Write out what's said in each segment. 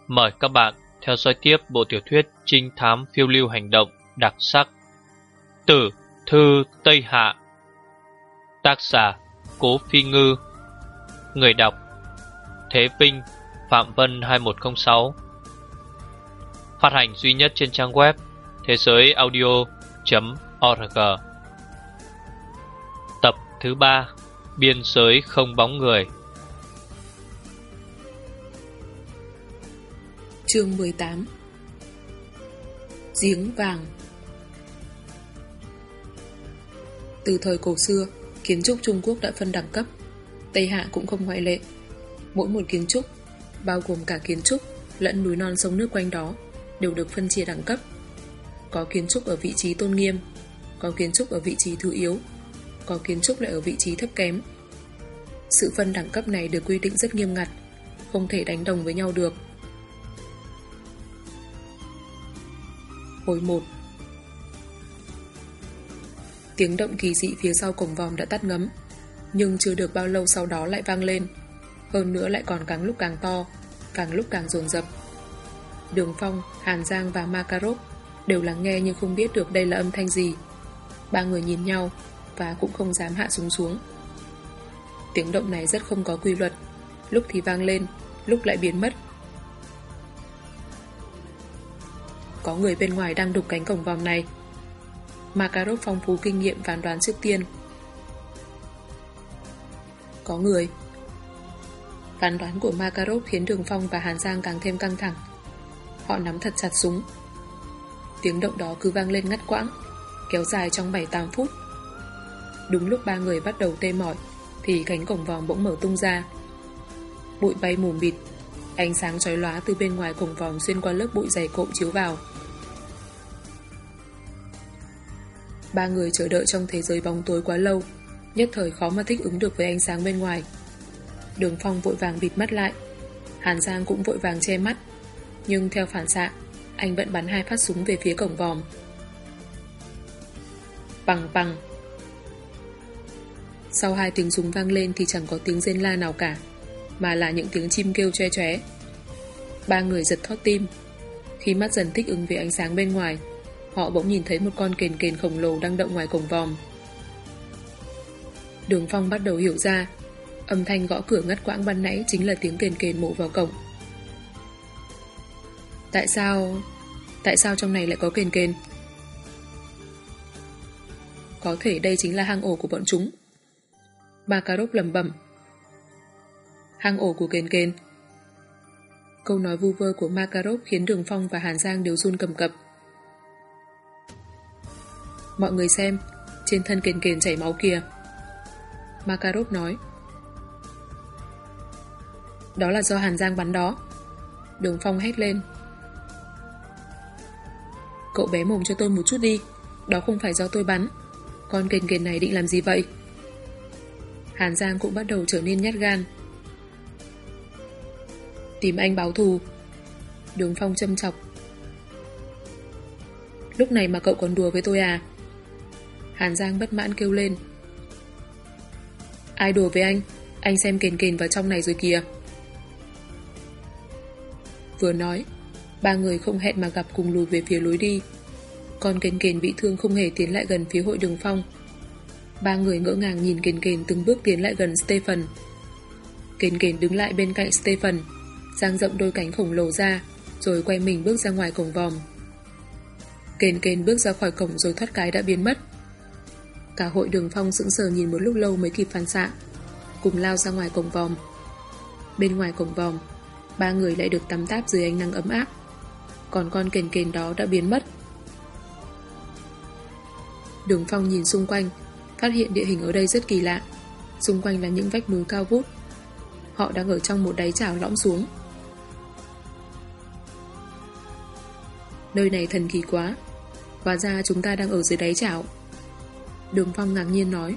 Mời các bạn theo dõi tiếp bộ tiểu thuyết trinh thám phiêu lưu hành động đặc sắc Tử Thư Tây Hạ. Tác giả Cố Phi Ngư. Người đọc Thế Vinh, Phạm Vân 2106. Phát hành duy nhất trên trang web thế giới audio.org. Tập thứ 3, Biên giới không bóng người. Chương 18. Giếng vàng. Từ thời cổ xưa, kiến trúc Trung Quốc đã phân đẳng cấp. Tây Hạ cũng không ngoại lệ. Mỗi một kiến trúc, bao gồm cả kiến trúc lẫn núi non sông nước quanh đó, đều được phân chia đẳng cấp. Có kiến trúc ở vị trí tôn nghiêm, có kiến trúc ở vị trí thứ yếu, có kiến trúc lại ở vị trí thấp kém. Sự phân đẳng cấp này được quy định rất nghiêm ngặt, không thể đánh đồng với nhau được. Hồi 1. Tiếng động kỳ dị phía sau cổng vòm đã tắt ngấm, nhưng chưa được bao lâu sau đó lại vang lên. Hơn nữa lại còn càng lúc càng to, càng lúc càng dồn dập. Đường Phong, Hàn Giang và Makarov đều lắng nghe nhưng không biết được đây là âm thanh gì. Ba người nhìn nhau và cũng không dám hạ súng xuống. Tiếng động này rất không có quy luật, lúc thì vang lên, lúc lại biến mất. Có người bên ngoài đang đục cánh cổng vòm này. Makarov phong phú kinh nghiệm phán đoán trước tiên. Có người. Phán đoán của Makarov khiến Đường Phong và Hàn Giang càng thêm căng thẳng. Họ nắm thật chặt súng. Tiếng động đó cứ vang lên ngắt quãng, kéo dài trong 7-8 phút. Đúng lúc ba người bắt đầu tê mỏi thì cánh cổng vòm bỗng mở tung ra. Bụi bay mù mịt, ánh sáng chói lóa từ bên ngoài cổng vòm xuyên qua lớp bụi dày cộm chiếu vào. Ba người chờ đợi trong thế giới bóng tối quá lâu, nhất thời khó mà thích ứng được với ánh sáng bên ngoài. Đường Phong vội vàng bịt mắt lại, Hàn Giang cũng vội vàng che mắt, nhưng theo phản xạ, anh vẫn bắn 2 phát súng về phía cổng vòm. Bằng bằng. Sau 2 tiếng súng vang lên thì chẳng có tiếng rên la nào cả, mà là những tiếng chim kêu choe choé. Ba người giật thót tim. Khi mắt dần thích ứng với ánh sáng bên ngoài, họ bỗng nhìn thấy một con kền kền khổng lồ đang đậu ngoài cổng vòm. Đường Phong bắt đầu hiểu ra, âm thanh gõ cửa ngắt quãng ban nãy chính là tiếng kền kền mổ vào cổng. Tại sao trong này lại có kền kền? Có thể đây chính là hang ổ của bọn chúng. Makarov lẩm bẩm. Hang ổ của kền kền. Câu nói vu vơ của Makarov khiến Đường Phong và Hàn Giang đều run cầm cập. Mọi người xem, trên thân kền kền chảy máu kìa. Makarov nói. Đó là do Hàn Giang bắn đó. Đường Phong hét lên. Cậu bé mồm cho tôi một chút đi, đó không phải do tôi bắn. Con kền kền này định làm gì vậy? Hàn Giang cũng bắt đầu trở nên nhát gan. Tìm anh báo thù. Đường Phong châm chọc. Lúc này mà cậu còn đùa với tôi à? Hàn Giang bất mãn kêu lên. Ai đùa với anh? Anh xem kền kền vào trong này rồi kìa. Vừa nói, ba người không hẹn mà gặp cùng lùi về phía lối đi. Con kền kền bị thương không hề tiến lại gần phía hội Đường Phong. Ba người ngỡ ngàng nhìn kền kền từng bước tiến lại gần Stephen. Kền kền đứng lại bên cạnh Stephen, dang rộng đôi cánh khổng lồ ra, rồi quay mình bước ra ngoài cổng vòm. Kền kền bước ra khỏi cổng rồi thoát cái đã biến mất. Cả hội Đường Phong sững sờ nhìn một lúc lâu mới kịp phản xạ, cùng lao ra ngoài cổng vòm. Bên ngoài cổng vòm, ba người lại được tắm táp dưới ánh nắng ấm áp, còn con kền kền đó đã biến mất. Đường Phong nhìn xung quanh, phát hiện địa hình ở đây rất kỳ lạ. Xung quanh là những vách núi cao vút. Họ đang ở trong một đáy chảo lõm xuống. Nơi này thần kỳ quá, hóa ra chúng ta đang ở dưới đáy chảo. Đường Phong ngạc nhiên nói.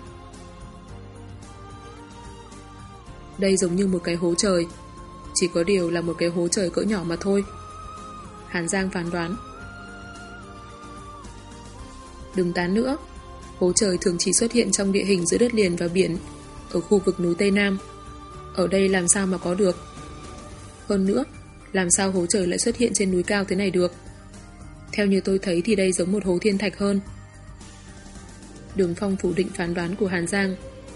Đây giống như một cái hố trời, chỉ có điều là một cái hố trời cỡ nhỏ mà thôi. Hàn Giang phán đoán. Đừng tán nữa, hố trời thường chỉ xuất hiện trong địa hình giữa đất liền và biển, ở khu vực núi Tây Nam. Ở đây làm sao mà có được? Hơn nữa, Làm sao hố trời lại xuất hiện trên núi cao thế này được? Theo như tôi thấy thì đây giống một hố thiên thạch hơn. Đường Phong phủ định phán đoán của Hàn Giang.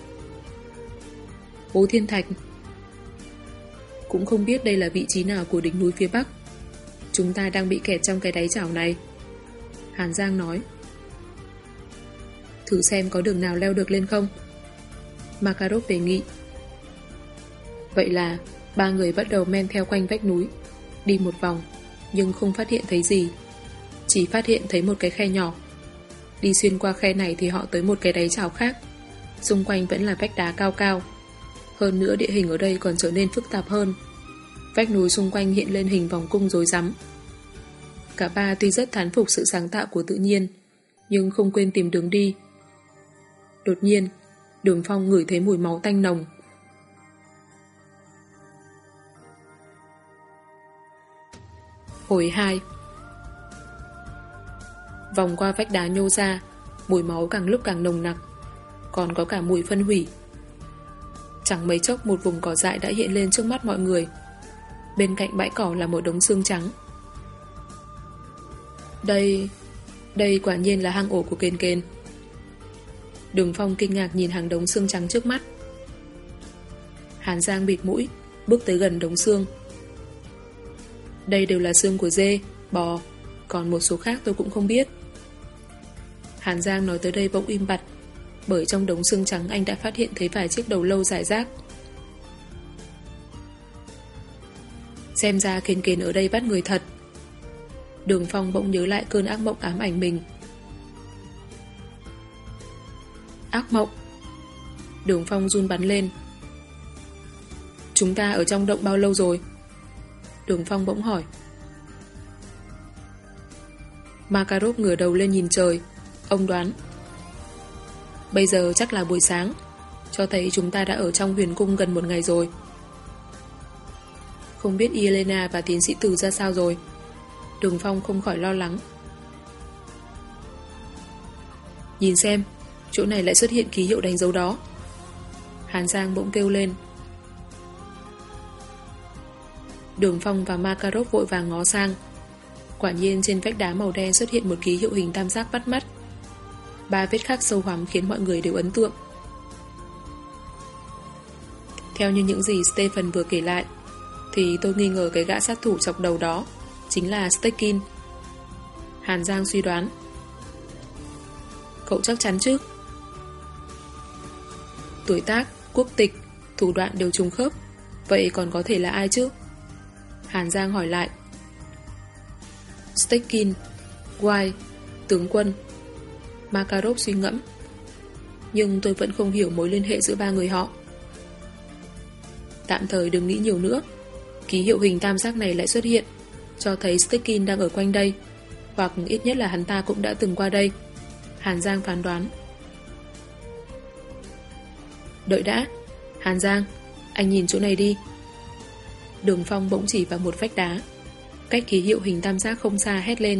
Hố thiên thạch? Cũng không biết đây là vị trí nào của đỉnh núi phía Bắc. Chúng ta đang bị kẹt trong cái đáy chảo này. Hàn Giang nói. Thử xem có đường nào leo được lên không? Makarov đề nghị. Vậy là ba người bắt đầu men theo quanh vách núi, đi một vòng, nhưng không phát hiện thấy gì. Chỉ phát hiện thấy một cái khe nhỏ. Đi xuyên qua khe này thì họ tới một cái đáy chảo khác. Xung quanh vẫn là vách đá cao cao. Hơn nữa địa hình ở đây còn trở nên phức tạp hơn. Vách núi xung quanh hiện lên hình vòng cung rối rắm. Cả ba tuy rất thán phục sự sáng tạo của tự nhiên, nhưng không quên tìm đường đi. Đột nhiên, Đường Phong ngửi thấy mùi máu tanh nồng. Hồi 2. Vòng qua vách đá nhô ra, mùi máu càng lúc càng nồng nặc, còn có cả mùi phân hủy. Chẳng mấy chốc một vùng cỏ dại đã hiện lên trước mắt mọi người. Bên cạnh bãi cỏ là một đống xương trắng. Đây quả nhiên là hang ổ của Kền Kền. Đường Phong kinh ngạc nhìn hàng đống xương trắng trước mắt. Hàn Giang bịt mũi, bước tới gần đống xương. Đây đều là xương của dê, bò, còn một số khác tôi cũng không biết. Hàn Giang nói tới đây bỗng im bặt, bởi trong đống xương trắng anh đã phát hiện thấy vài chiếc đầu lâu rải rác. Xem ra Kền Kền ở đây bắt người thật. Đường Phong bỗng nhớ lại cơn ác mộng ám ảnh mình. Ác mộng? Đường Phong run bắn lên. Chúng ta ở trong động bao lâu rồi? Đường Phong bỗng hỏi. Makarov ngửa đầu lên nhìn trời. Ông đoán. Bây giờ chắc là buổi sáng, cho thấy chúng ta đã ở trong huyền cung gần một ngày rồi. Không biết Elena và tiến sĩ Từ ra sao rồi? Đường Phong không khỏi lo lắng. Nhìn xem, chỗ này lại xuất hiện ký hiệu đánh dấu đó. Hàn Giang bỗng kêu lên. Đường Phong và Makarov vội vàng ngó sang. Quả nhiên trên vách đá màu đen xuất hiện một ký hiệu hình tam giác bắt mắt. 3 vết khắc sâu hoắm khiến mọi người đều ấn tượng. Theo như những gì Stephen vừa kể lại, thì tôi nghi ngờ cái gã sát thủ chọc đầu đó chính là Stekin. Hàn Giang suy đoán. Cậu chắc chắn chứ? Tuổi tác, quốc tịch, thủ đoạn đều trùng khớp. Vậy còn có thể là ai chứ? Hàn Giang hỏi lại. Stekin, White, tướng quân. Makarov suy ngẫm. Nhưng tôi vẫn không hiểu mối liên hệ giữa ba người họ. Tạm thời đừng nghĩ nhiều nữa. Ký hiệu hình tam giác này lại xuất hiện, cho thấy Stekin đang ở quanh đây, hoặc ít nhất là hắn ta cũng đã từng qua đây. Hàn Giang phán đoán. Đợi đã. Hàn Giang, anh nhìn chỗ này đi. Đường Phong bỗng chỉ vào một vách đá. Cách ký hiệu hình tam giác không xa hét lên.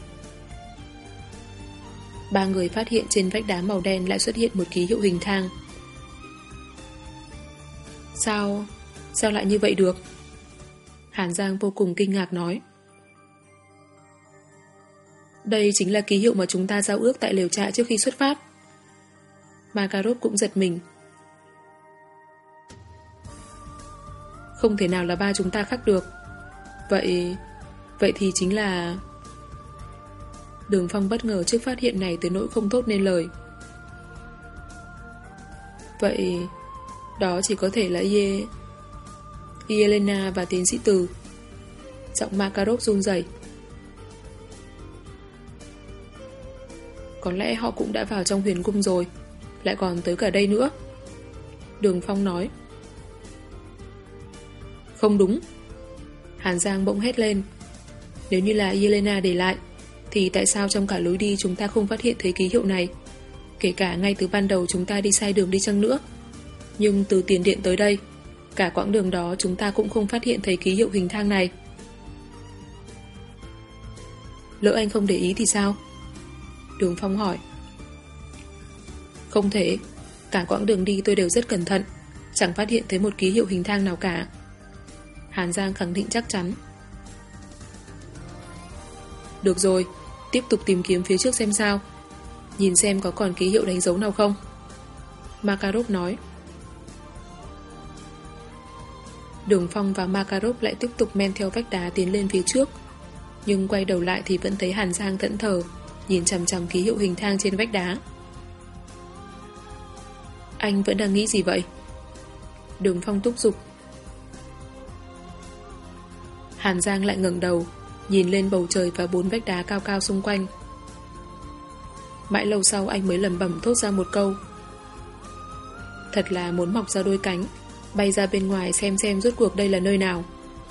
Ba người phát hiện trên vách đá màu đen lại xuất hiện một ký hiệu hình thang. Sao lại như vậy được? Hàn Giang vô cùng kinh ngạc nói. Đây chính là ký hiệu mà chúng ta giao ước tại lều trại trước khi xuất phát. Makarov cũng giật mình. Không thể nào là ba chúng ta khắc được. Vậy thì chính là... Đường Phong bất ngờ trước phát hiện này tới nỗi không thốt nên lời. Vậy đó chỉ có thể là Elena và tiến sĩ Từ. Giọng Makarov run rẩy. Có lẽ họ cũng đã vào trong huyền cung rồi, lại còn tới cả đây nữa. Đường Phong nói. Không đúng. Hàn Giang bỗng hét lên. Nếu như là Elena để lại, thì tại sao trong cả lối đi chúng ta không phát hiện thấy ký hiệu này? Kể cả ngay từ ban đầu chúng ta đi sai đường đi chăng nữa. Nhưng từ tiền điện tới đây, cả quãng đường đó chúng ta cũng không phát hiện thấy ký hiệu hình thang này. Lỡ anh không để ý thì sao? Đường Phong hỏi. Không thể. Cả quãng đường đi tôi đều rất cẩn thận, chẳng phát hiện thấy một ký hiệu hình thang nào cả. Hàn Giang khẳng định chắc chắn. Được rồi, tiếp tục tìm kiếm phía trước xem sao. Nhìn xem có còn ký hiệu đánh dấu nào không. Makarov nói. Đường Phong và Makarov lại tiếp tục men theo vách đá tiến lên phía trước. Nhưng quay đầu lại thì vẫn thấy Hàn Giang thẫn thờ, nhìn chằm chằm ký hiệu hình thang trên vách đá. Anh vẫn đang nghĩ gì vậy? Đường Phong thúc giục. Hàn Giang lại ngẩng đầu, nhìn lên bầu trời và 4 vách đá cao cao xung quanh. Mãi lâu sau anh mới lẩm bẩm thốt ra một câu. Thật là muốn mọc ra đôi cánh, bay ra bên ngoài xem rốt cuộc đây là nơi nào.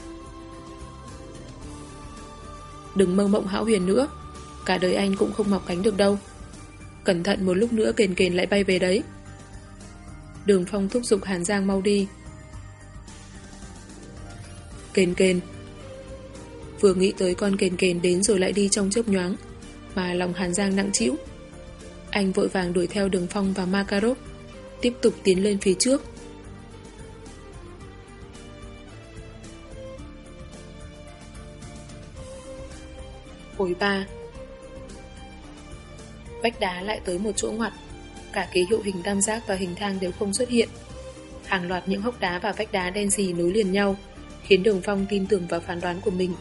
Đừng mơ mộng hão huyền nữa, cả đời anh cũng không mọc cánh được đâu. Cẩn thận một lúc nữa kền kền lại bay về đấy. Đường Phong thúc giục Hàn Giang mau đi. Kền kền. Vừa nghĩ tới con kền kền đến rồi lại đi trong chớp nhoáng, mà lòng Hàn Giang nặng trĩu. Anh vội vàng đuổi theo Đường Phong và Makarov, tiếp tục tiến lên phía trước. Hồi 3. Vách đá lại tới một chỗ ngoặt. Cả ký hiệu hình tam giác và hình thang đều không xuất hiện. Hàng loạt những hốc đá và vách đá đen xì nối liền nhau, khiến Đường Phong tin tưởng vào phán đoán của mình.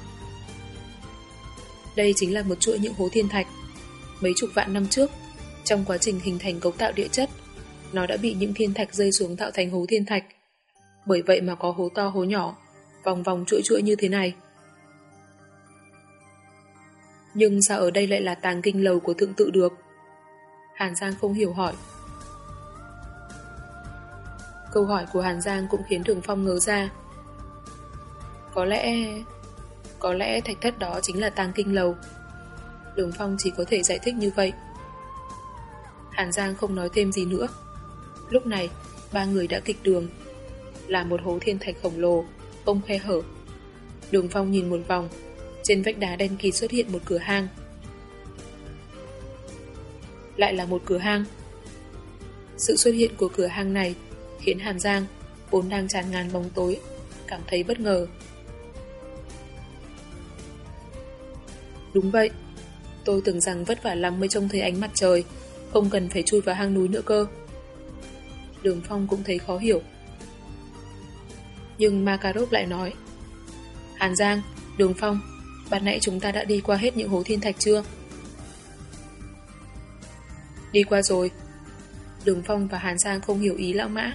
Đây chính là một chuỗi những hố thiên thạch. Mấy chục vạn năm trước, trong quá trình hình thành cấu tạo địa chất, nó đã bị những thiên thạch rơi xuống tạo thành hố thiên thạch. Bởi vậy mà có hố to hố nhỏ, vòng vòng chuỗi như thế này. Nhưng sao ở đây lại là tàng kinh lầu của thượng tự được? Hàn Giang không hiểu hỏi. Câu hỏi của Hàn Giang cũng khiến Đường Phong ngớ ra. Có lẽ thạch thất đó chính là tàng kinh lầu. Đường Phong chỉ có thể giải thích như vậy. Hàn Giang không nói thêm gì nữa. Lúc này, ba người đã kịch đường. Là một hố thiên thạch khổng lồ, không khe hở. Đường Phong nhìn một vòng, trên vách đá đen kịt xuất hiện một cửa hang. Lại là một cửa hang. Sự xuất hiện của cửa hang này khiến Hàn Giang, vốn đang tràn ngàn bóng tối, cảm thấy bất ngờ. Đúng vậy, tôi tưởng rằng vất vả lắm mới trông thấy ánh mặt trời, không cần phải chui vào hang núi nữa cơ. Đường Phong cũng thấy khó hiểu. Nhưng Makarov lại nói. Hàn Giang, Đường Phong, ban nãy chúng ta đã đi qua hết những hố thiên thạch chưa? Đi qua rồi. Đường Phong và Hàn Giang không hiểu ý lão mã.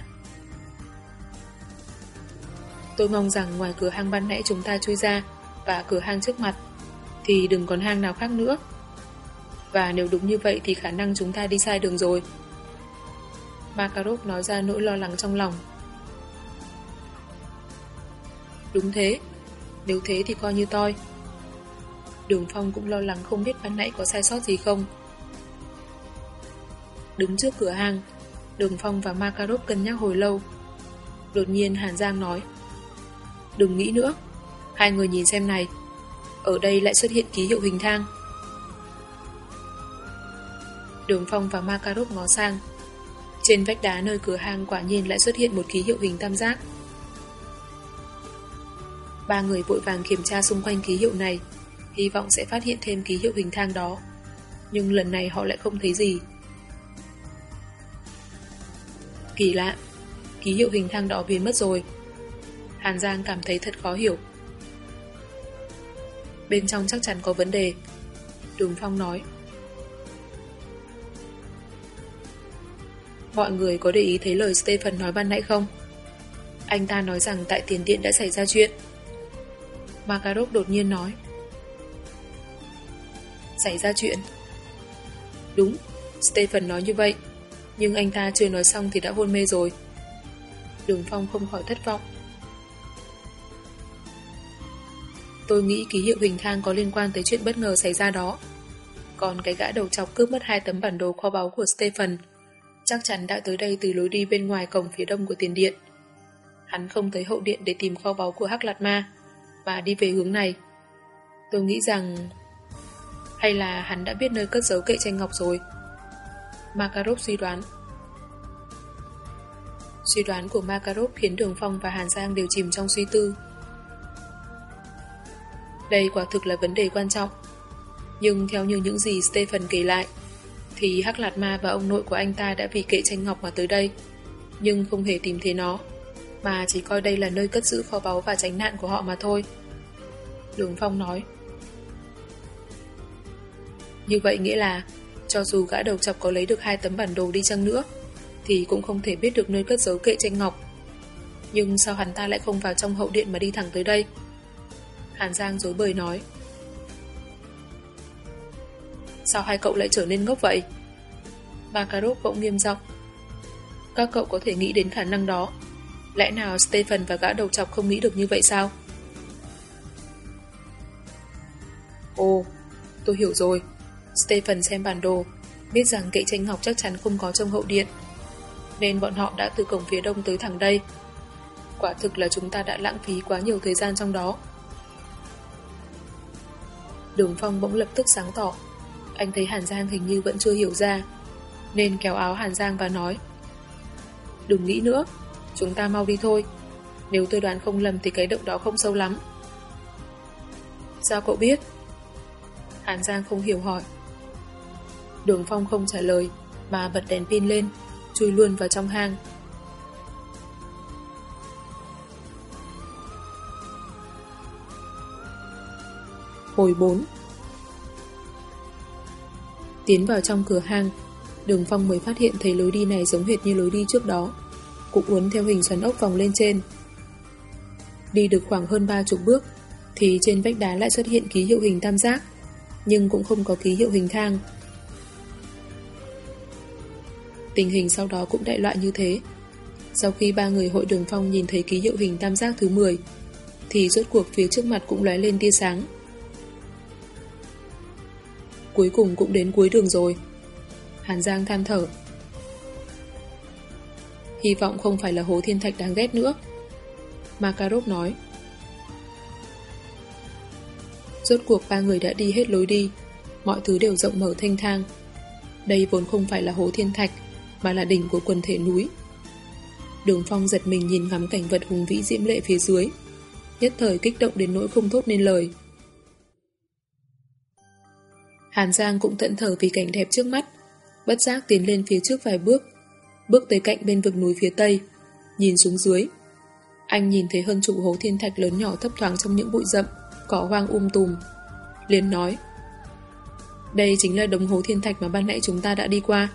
Tôi mong rằng ngoài cửa hang ban nãy chúng ta chui ra và cửa hang trước mặt thì đừng còn hang nào khác nữa. Và nếu đúng như vậy thì khả năng chúng ta đi sai đường rồi. Makarov nói ra nỗi lo lắng trong lòng. Đúng thế, nếu thế thì coi như toi. Đường Phong cũng lo lắng không biết ban nãy có sai sót gì không. Đứng trước cửa hang, Đường Phong và Makarov cân nhắc hồi lâu. Đột nhiên Hàn Giang nói. Đừng nghĩ nữa, hai người nhìn xem này. Ở đây lại xuất hiện ký hiệu hình thang. Đường Phong và Makarov ngó sang. Trên vách đá nơi cửa hang quả nhiên lại xuất hiện một ký hiệu hình tam giác. Ba người vội vàng kiểm tra xung quanh ký hiệu này, hy vọng sẽ phát hiện thêm ký hiệu hình thang đó. Nhưng lần này họ lại không thấy gì. Kỳ lạ, ký hiệu hình thang đó biến mất rồi. Hàn Giang cảm thấy thật khó hiểu. Bên trong chắc chắn có vấn đề, Đường Phong nói. Mọi người có để ý thấy lời Stephen nói ban nãy không? Anh ta nói rằng tại tiền điện đã xảy ra chuyện. Makarov đột nhiên nói. Xảy ra chuyện? Đúng, Stephen nói như vậy. Nhưng anh ta chưa nói xong thì đã hôn mê rồi. Đường Phong không khỏi thất vọng. Tôi nghĩ ký hiệu hình thang có liên quan tới chuyện bất ngờ xảy ra đó. Còn cái gã đầu chọc cướp mất 2 tấm bản đồ kho báu của Stephen chắc chắn đã tới đây từ lối đi bên ngoài cổng phía đông của tiền điện. Hắn không tới hậu điện để tìm kho báu của Hắc Lạt Ma và đi về hướng này. Tôi nghĩ rằng hay là hắn đã biết nơi cất giấu kệ tranh ngọc rồi. Makarov suy đoán. Suy đoán của Makarov khiến Đường Phong và Hàn Giang đều chìm trong suy tư. Đây quả thực là vấn đề quan trọng. Nhưng theo như những gì Stephen kể lại, thì Hắc Lạt Ma và ông nội của anh ta đã vì kệ tranh ngọc mà tới đây, nhưng không hề tìm thấy nó, mà chỉ coi đây là nơi cất giữ kho báu và tránh nạn của họ mà thôi. Đường Phong nói. Như vậy nghĩa là, cho dù gã đầu chọc có lấy được 2 tấm bản đồ đi chăng nữa, thì cũng không thể biết được nơi cất giấu kệ tranh ngọc. Nhưng sao hắn ta lại không vào trong hậu điện mà đi thẳng tới đây? Hàn Giang rối bời nói. Sao hai cậu lại trở nên ngốc vậy? Makarov bỗng nghiêm giọng. Các cậu có thể nghĩ đến khả năng đó. Lẽ nào Stephen và gã đầu chọc không nghĩ được như vậy sao? Ồ, tôi hiểu rồi. Stephen xem bản đồ, biết rằng kệ tranh ngọc chắc chắn không có trong hậu điện, nên bọn họ đã từ cổng phía đông tới thẳng đây. Quả thực là chúng ta đã lãng phí quá nhiều thời gian trong đó. Đường Phong bỗng lập tức sáng tỏ. Anh thấy Hàn Giang hình như vẫn chưa hiểu ra, nên kéo áo Hàn Giang và nói. Đừng nghĩ nữa, chúng ta mau đi thôi. Nếu tôi đoán không lầm thì cái động đó không sâu lắm. Sao cậu biết? Hàn Giang không hiểu hỏi. Đường Phong không trả lời, mà bật đèn pin lên, chui luôn vào trong hang. Hồi 4. Tiến vào trong cửa hang, Đường Phong mới phát hiện thấy lối đi này giống hệt như lối đi trước đó, cũng uốn theo hình xoắn ốc vòng lên trên. Đi được khoảng hơn 30 bước, thì trên vách đá lại xuất hiện ký hiệu hình tam giác, nhưng cũng không có ký hiệu hình thang. Tình hình sau đó cũng đại loại như thế. Sau khi 3 người hội Đường Phong nhìn thấy ký hiệu hình tam giác thứ 10, thì rốt cuộc phía trước mặt cũng lóe lên tia sáng. Cuối cùng cũng đến cuối đường rồi. Hàn Giang than thở. Hy vọng không phải là hố thiên thạch đáng ghét nữa, Makarov nói. Rốt cuộc 3 người đã đi hết lối đi, mọi thứ đều rộng mở thênh thang. Đây vốn không phải là hố thiên thạch, mà là đỉnh của quần thể núi. Đường Phong giật mình nhìn ngắm cảnh vật hùng vĩ diễm lệ phía dưới, nhất thời kích động đến nỗi không thốt nên lời. Hàn Giang cũng tận thở vì cảnh đẹp trước mắt, bất giác tiến lên phía trước vài bước, bước tới cạnh bên vực núi phía tây, nhìn xuống dưới. Anh nhìn thấy hơn chục hố thiên thạch lớn nhỏ thấp thoáng trong những bụi rậm, cỏ hoang tùm. Liền nói, đây chính là đống hố thiên thạch mà ban nãy chúng ta đã đi qua.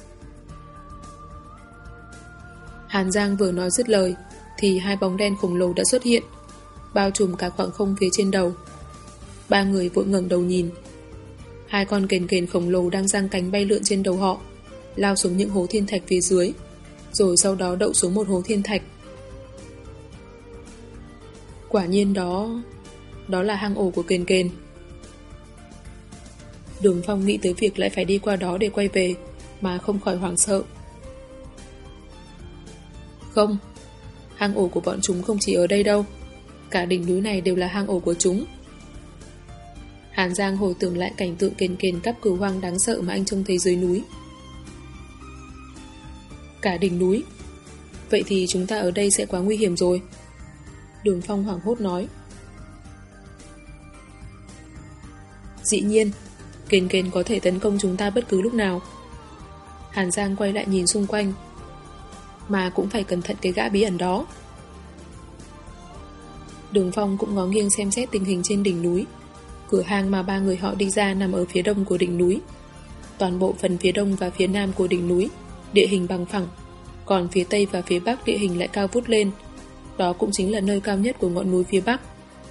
Hàn Giang vừa nói dứt lời, thì 2 bóng đen khổng lồ đã xuất hiện, bao trùm cả khoảng không phía trên đầu. 3 người vội ngẩng đầu nhìn. 2 con kền kền khổng lồ đang giang cánh bay lượn trên đầu họ, lao xuống những hố thiên thạch phía dưới, rồi sau đó đậu xuống một hố thiên thạch. Quả nhiên đó là hang ổ của kền kền. Đường Phong nghĩ tới việc lại phải đi qua đó để quay về, mà không khỏi hoảng sợ. Không, hang ổ của bọn chúng không chỉ ở đây đâu, cả đỉnh núi này đều là hang ổ của chúng. Hàn Giang hồi tưởng lại cảnh tượng kền kền cắp cừu hoang đáng sợ mà anh trông thấy dưới núi. Cả đỉnh núi? Vậy thì chúng ta ở đây sẽ quá nguy hiểm rồi. Đường Phong hoảng hốt nói. Dĩ nhiên, kền kền có thể tấn công chúng ta bất cứ lúc nào. Hàn Giang quay lại nhìn xung quanh. Mà cũng phải cẩn thận cái gã bí ẩn đó. Đường Phong cũng ngó nghiêng xem xét tình hình trên đỉnh núi. Cửa hang mà 3 người họ đi ra nằm ở phía đông của đỉnh núi. Toàn bộ phần phía đông và phía nam của đỉnh núi địa hình bằng phẳng, còn phía tây và phía bắc địa hình lại cao vút lên. Đó cũng chính là nơi cao nhất của ngọn núi phía bắc.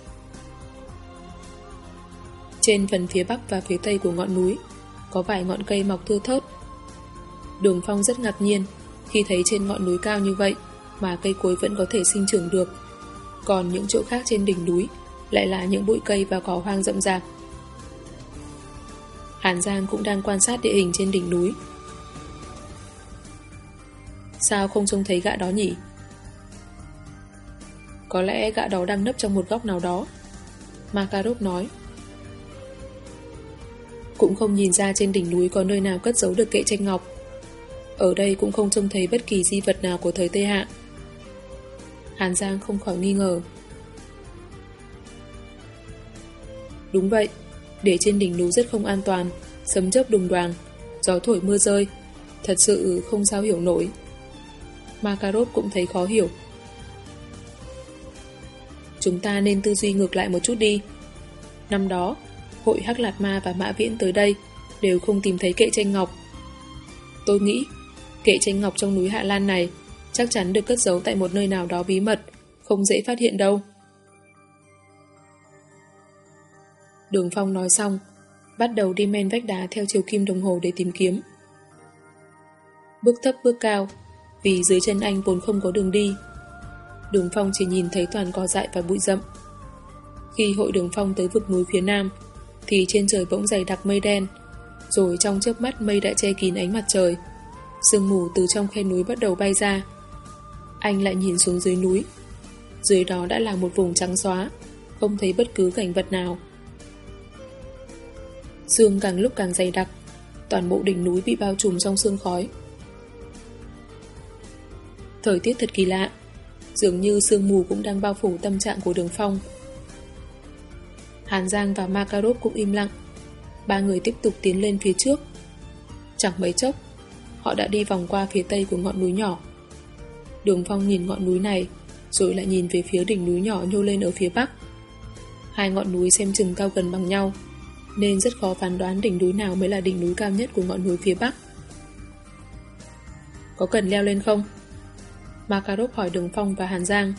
Trên phần phía bắc và phía tây của ngọn núi có vài ngọn cây mọc thưa thớt. Đường Phong rất ngạc nhiên khi thấy trên ngọn núi cao như vậy mà cây cối vẫn có thể sinh trưởng được, còn những chỗ khác trên đỉnh núi lại là những bụi cây và cỏ hoang rậm rạp. Hàn Giang cũng đang quan sát địa hình trên đỉnh núi. Sao không trông thấy gã đó nhỉ? Có lẽ gã đó đang nấp trong một góc nào đó, Makarov nói. Cũng không nhìn ra trên đỉnh núi có nơi nào cất giấu được kệ tranh ngọc. Ở đây cũng không trông thấy bất kỳ di vật nào của thời Tây Hạ. Hàn Giang không khỏi nghi ngờ. Đúng vậy, để trên đỉnh núi rất không an toàn, sấm chớp đùng đoàng, gió thổi mưa rơi, thật sự không sao hiểu nổi. Makarov cũng thấy khó hiểu. Chúng ta nên tư duy ngược lại một chút đi. Năm đó, hội Hắc Lạt Ma và Mã Viễn tới đây đều không tìm thấy kệ tranh ngọc. Tôi nghĩ, kệ tranh ngọc trong núi Hạ Lan này chắc chắn được cất giấu tại một nơi nào đó bí mật, không dễ phát hiện đâu. Đường Phong nói xong, bắt đầu đi men vách đá theo chiều kim đồng hồ để tìm kiếm. Bước thấp bước cao, vì dưới chân anh vốn không có đường đi. Đường Phong chỉ nhìn thấy toàn cỏ dại và bụi rậm. Khi hội Đường Phong tới vực núi phía nam, thì trên trời bỗng dày đặc mây đen, rồi trong chớp mắt mây đã che kín ánh mặt trời. Sương mù từ trong khe núi bắt đầu bay ra. Anh lại nhìn xuống dưới núi. Dưới đó đã là một vùng trắng xóa, không thấy bất cứ cảnh vật nào. Sương càng lúc càng dày đặc, toàn bộ đỉnh núi bị bao trùm trong sương khói. Thời tiết thật kỳ lạ, dường như sương mù cũng đang bao phủ tâm trạng của Đường Phong. Hàn Giang và Makarov cũng im lặng. Ba người tiếp tục tiến lên phía trước. Chẳng mấy chốc, họ đã đi vòng qua phía tây của ngọn núi nhỏ. Đường Phong nhìn ngọn núi này, rồi lại nhìn về phía đỉnh núi nhỏ nhô lên ở phía bắc. Hai ngọn núi xem chừng cao gần bằng nhau, nên rất khó phán đoán đỉnh núi nào mới là đỉnh núi cao nhất của ngọn núi phía bắc. Có cần leo lên không? Makarov hỏi Đường Phong và Hàn Giang.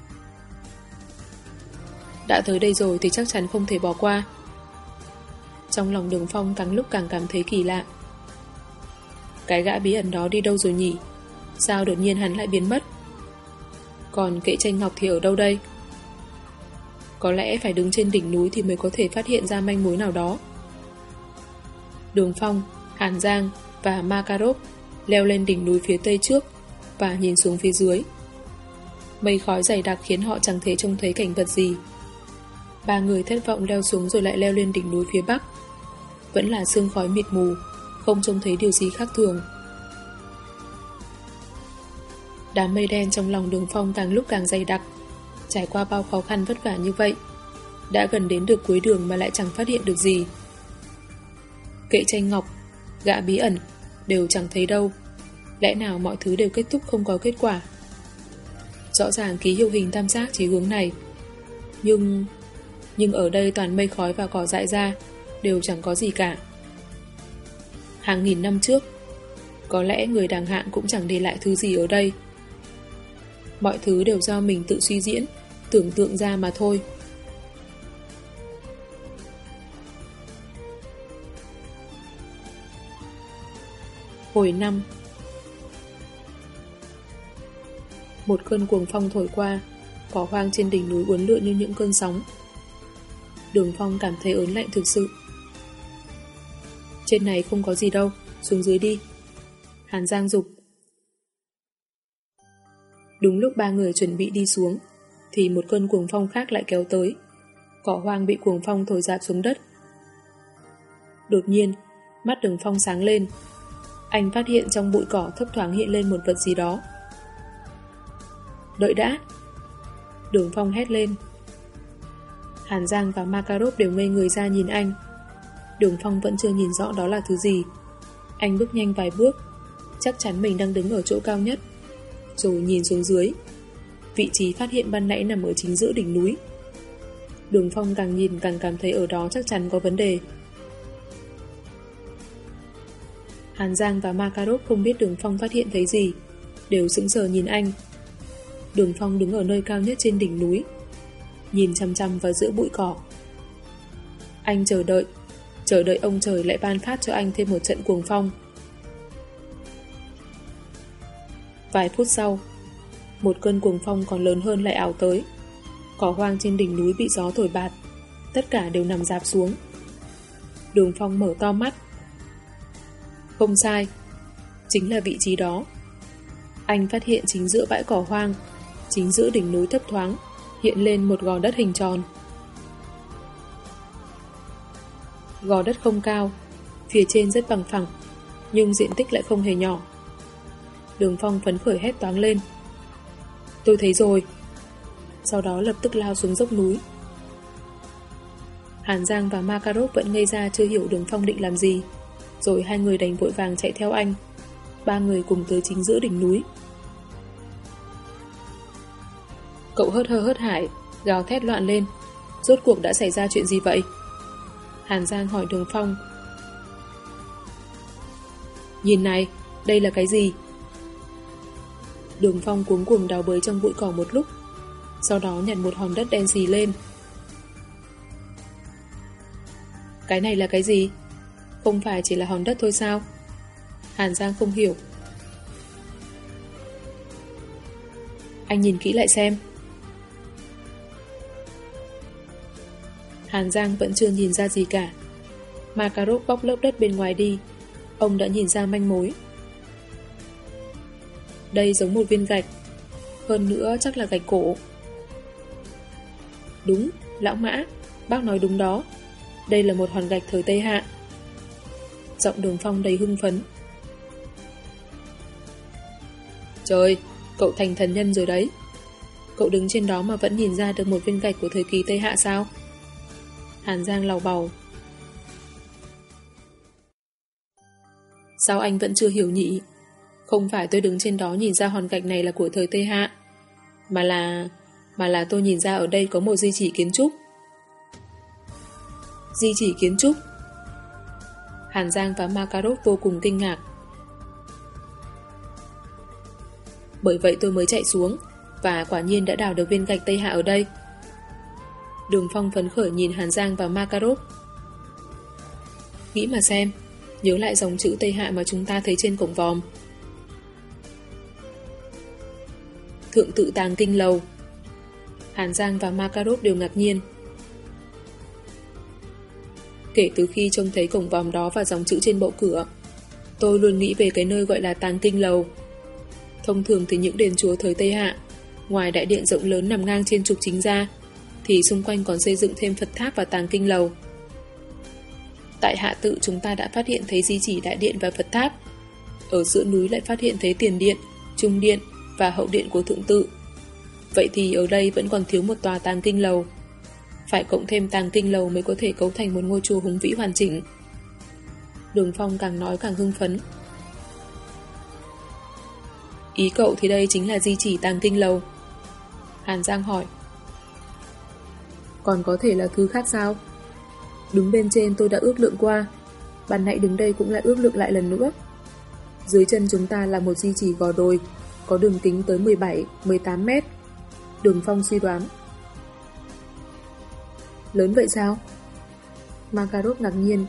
Đã tới đây rồi thì chắc chắn không thể bỏ qua. Trong lòng Đường Phong càng lúc càng cảm thấy kỳ lạ. Cái gã bí ẩn đó đi đâu rồi nhỉ? Sao đột nhiên hắn lại biến mất? Còn kệ tranh ngọc thì ở đâu đây? Có lẽ phải đứng trên đỉnh núi thì mới có thể phát hiện ra manh mối nào đó. Đường Phong, Hàn Giang và Makarov leo lên đỉnh núi phía tây trước và nhìn xuống phía dưới. Mây khói dày đặc khiến họ chẳng thể trông thấy cảnh vật gì. Ba người thất vọng leo xuống rồi lại leo lên đỉnh núi phía bắc. Vẫn là sương khói mịt mù, không trông thấy điều gì khác thường. Đám mây đen trong lòng Đường Phong càng lúc càng dày đặc. Trải qua bao khó khăn vất vả như vậy, đã gần đến được cuối đường mà lại chẳng phát hiện được gì. Kệ tranh ngọc, gã bí ẩn đều chẳng thấy đâu. Lẽ nào mọi thứ đều kết thúc không có kết quả? Rõ ràng ký hiệu hình tam giác chỉ hướng này, nhưng ở đây toàn mây khói và cỏ dại ra, đều chẳng có gì cả. Hàng nghìn năm trước, có lẽ người đàng hạng cũng chẳng để lại thứ gì ở đây. Mọi thứ đều do mình tự suy diễn, tưởng tượng ra mà thôi. Hồi năm, một cơn cuồng phong thổi qua, cỏ hoang trên đỉnh núi uốn lượn như những cơn sóng. Đường Phong cảm thấy ớn lạnh thực sự. Trên này không có gì đâu, xuống dưới đi. Hàn Giang giục. Đúng lúc ba người chuẩn bị đi xuống, thì một cơn cuồng phong khác lại kéo tới. Cỏ hoang bị cuồng phong thổi rạp xuống đất. Đột nhiên, mắt Đường Phong sáng lên. Anh phát hiện trong bụi cỏ thấp thoáng hiện lên một vật gì đó. Đợi đã! Đường Phong hét lên. Hàn Giang và Makarov đều ngây người ra nhìn anh. Đường Phong vẫn chưa nhìn rõ đó là thứ gì. Anh bước nhanh vài bước, chắc chắn mình đang đứng ở chỗ cao nhất, rồi nhìn xuống dưới. Vị trí phát hiện ban nãy nằm ở chính giữa đỉnh núi. Đường Phong càng nhìn càng cảm thấy ở đó chắc chắn có vấn đề. Hàn Giang và Makarov không biết Đường Phong phát hiện thấy gì, đều sững sờ nhìn anh. Đường Phong đứng ở nơi cao nhất trên đỉnh núi, nhìn chằm chằm vào giữa bụi cỏ. Anh chờ đợi ông trời lại ban phát cho anh thêm một trận cuồng phong. Vài phút sau, một cơn cuồng phong còn lớn hơn lại ảo tới. Cỏ hoang trên đỉnh núi bị gió thổi bạt, tất cả đều nằm rạp xuống. Đường Phong mở to mắt. Không sai, chính là vị trí đó. Anh phát hiện chính giữa bãi cỏ hoang, chính giữa đỉnh núi thấp thoáng, hiện lên một gò đất hình tròn. Gò đất không cao, phía trên rất bằng phẳng, nhưng diện tích lại không hề nhỏ. Đường Phong phấn khởi hét toáng lên. Tôi thấy rồi. Sau đó lập tức lao xuống dốc núi. Hàn Giang và Makarov vẫn ngây ra chưa hiểu Đường Phong định làm gì. Rồi hai người đành vội vàng chạy theo anh. Ba người cùng tới chính giữa đỉnh núi. Cậu hớt hơ hớt hải, gào thét loạn lên. Rốt cuộc đã xảy ra chuyện gì vậy? Hàn Giang hỏi Đường Phong. Nhìn này, đây là cái gì? Đường Phong cuống cuồng đào bới trong bụi cỏ một lúc, sau đó nhặt một hòn đất đen xì lên. Cái này là cái gì? Không phải chỉ là hòn đất thôi sao? Hàn Giang không hiểu. Anh nhìn kỹ lại xem. Hàn Giang vẫn chưa nhìn ra gì cả. Makarov bóc lớp đất bên ngoài đi. Ông đã nhìn ra manh mối. Đây giống một viên gạch. Hơn nữa chắc là gạch cổ. Đúng, lão Mã, bác nói đúng đó. Đây là một hòn gạch thời Tây Hạ. Giọng Đường Phong đầy hưng phấn. Trời, cậu thành thần nhân rồi đấy. Cậu đứng trên đó mà vẫn nhìn ra được một viên gạch của thời kỳ Tây Hạ sao? Hàn Giang lầu bầu. Sao anh vẫn chưa hiểu nhỉ? Không phải tôi đứng trên đó nhìn ra hòn gạch này là của thời Tây Hạ, mà là tôi nhìn ra ở đây có một di chỉ kiến trúc. Di chỉ kiến trúc? Hàn Giang và Makarov vô cùng kinh ngạc. Bởi vậy tôi mới chạy xuống, và quả nhiên đã đào được viên gạch Tây Hạ ở đây. Đường Phong phấn khởi nhìn Hàn Giang và Makarov. Nghĩ mà xem, nhớ lại dòng chữ Tây Hạ mà chúng ta thấy trên cổng vòm. Thượng tự tàng kinh lầu. Hàn Giang và Makarov đều ngạc nhiên. Kể từ khi trông thấy cổng vòm đó và dòng chữ trên bộ cửa, tôi luôn nghĩ về cái nơi gọi là tàng kinh lầu. Thông thường thì những đền chùa thời Tây Hạ, ngoài đại điện rộng lớn nằm ngang trên trục chính ra, thì xung quanh còn xây dựng thêm Phật tháp và tàng kinh lầu. Tại Hạ Tự chúng ta đã phát hiện thấy di chỉ đại điện và Phật tháp. Ở giữa núi lại phát hiện thấy tiền điện, trung điện và hậu điện của thượng tự. Vậy thì ở đây vẫn còn thiếu một tòa tàng kinh lầu. Phải cộng thêm tàng kinh lầu mới có thể cấu thành một ngôi chùa hùng vĩ hoàn chỉnh. Đường Phong càng nói càng hưng phấn. Ý cậu thì đây chính là di chỉ tàng kinh lầu? Hàn Giang hỏi. Còn có thể là thứ khác sao? Đứng bên trên tôi đã ước lượng qua. Ban nãy đứng đây cũng lại ước lượng lại lần nữa. Dưới chân chúng ta là một di chỉ gò đồi, có đường kính tới 17-18 mét. Đường Phong suy đoán. Lớn vậy sao? Makarov ngạc nhiên.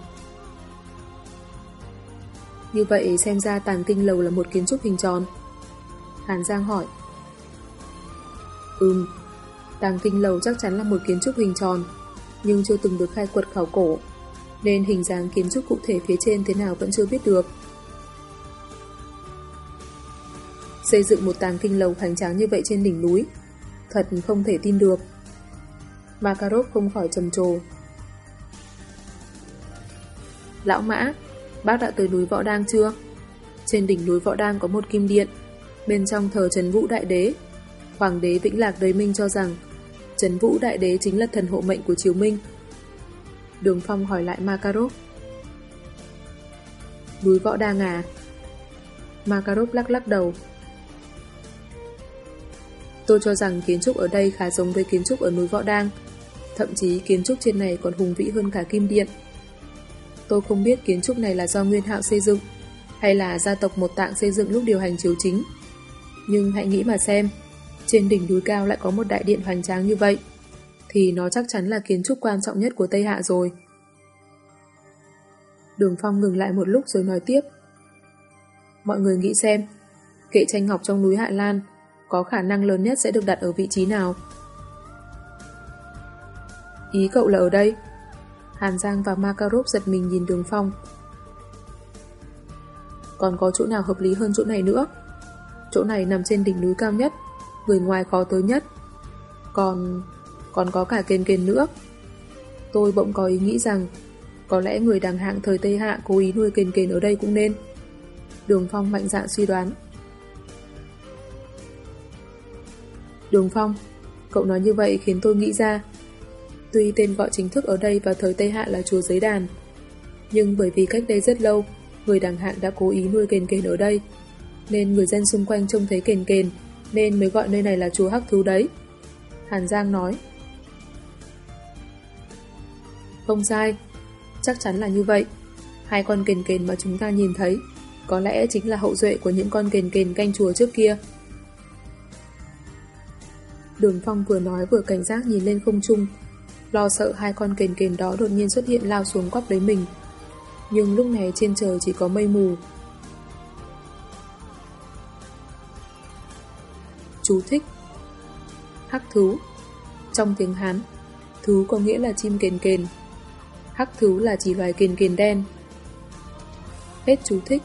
Như vậy xem ra tàng kinh lầu là một kiến trúc hình tròn. Hàn Giang hỏi. Tàng kinh lầu chắc chắn là một kiến trúc hình tròn, nhưng chưa từng được khai quật khảo cổ, nên hình dáng kiến trúc cụ thể phía trên thế nào vẫn chưa biết được. Xây dựng một tàng kinh lầu hoành tráng như vậy trên đỉnh núi, thật không thể tin được. Makarov không khỏi trầm trồ. Lão Mã, bác đã tới núi Võ Đang chưa? Trên đỉnh núi Võ Đang có một kim điện, bên trong thờ Trấn Vũ Đại Đế. Hoàng đế Vĩnh Lạc Đời Minh cho rằng Trấn Vũ Đại Đế chính là thần hộ mệnh của triều Minh. Đường Phong hỏi lại Makarov. Núi Võ Đang à? Makarov lắc lắc đầu. Tôi cho rằng kiến trúc ở đây khá giống với kiến trúc ở núi Võ Đang. Thậm chí kiến trúc trên này còn hùng vĩ hơn cả kim điện. Tôi không biết kiến trúc này là do Nguyên Hạo xây dựng, hay là gia tộc Một Tạng xây dựng lúc điều hành triều chính. Nhưng hãy nghĩ mà xem, trên đỉnh núi cao lại có một đại điện hoành tráng như vậy, thì nó chắc chắn là kiến trúc quan trọng nhất của Tây Hạ rồi. Đường Phong ngừng lại một lúc rồi nói tiếp. Mọi người nghĩ xem, kệ tranh ngọc trong núi Hạ Lan có khả năng lớn nhất sẽ được đặt ở vị trí nào? Ý cậu là ở đây? Hàn Giang và Makarov giật mình nhìn Đường Phong. Còn có chỗ nào hợp lý hơn chỗ này nữa? Chỗ này nằm trên đỉnh núi cao nhất, người ngoài khó tới nhất. Còn có cả kền kền nữa. Tôi bỗng có ý nghĩ rằng có lẽ người đàng hạng thời Tây Hạ cố ý nuôi kền kền ở đây cũng nên. Đường Phong mạnh dạn suy đoán. Đường Phong, cậu nói như vậy khiến tôi nghĩ ra. Tuy tên gọi chính thức ở đây vào thời Tây Hạ là chùa Giấy Đàn, nhưng bởi vì cách đây rất lâu, người đẳng hạng đã cố ý nuôi kền kền ở đây, nên người dân xung quanh trông thấy kền kền, nên mới gọi nơi này là chùa Hắc Thú đấy. Hàn Giang nói. Không sai, chắc chắn là như vậy. Hai con kền kền mà chúng ta nhìn thấy có lẽ chính là hậu duệ của những con kền kền canh chùa trước kia. Đường Phong vừa nói vừa cảnh giác nhìn lên không trung, lo sợ hai con kền kền đó đột nhiên xuất hiện lao xuống quắp lấy mình. Nhưng lúc này trên trời chỉ có mây mù. Chú thích: Hắc thú. Trong tiếng Hán, thú có nghĩa là chim kền kền. Hắc thú là chỉ loài kền kền đen. Hết chú thích.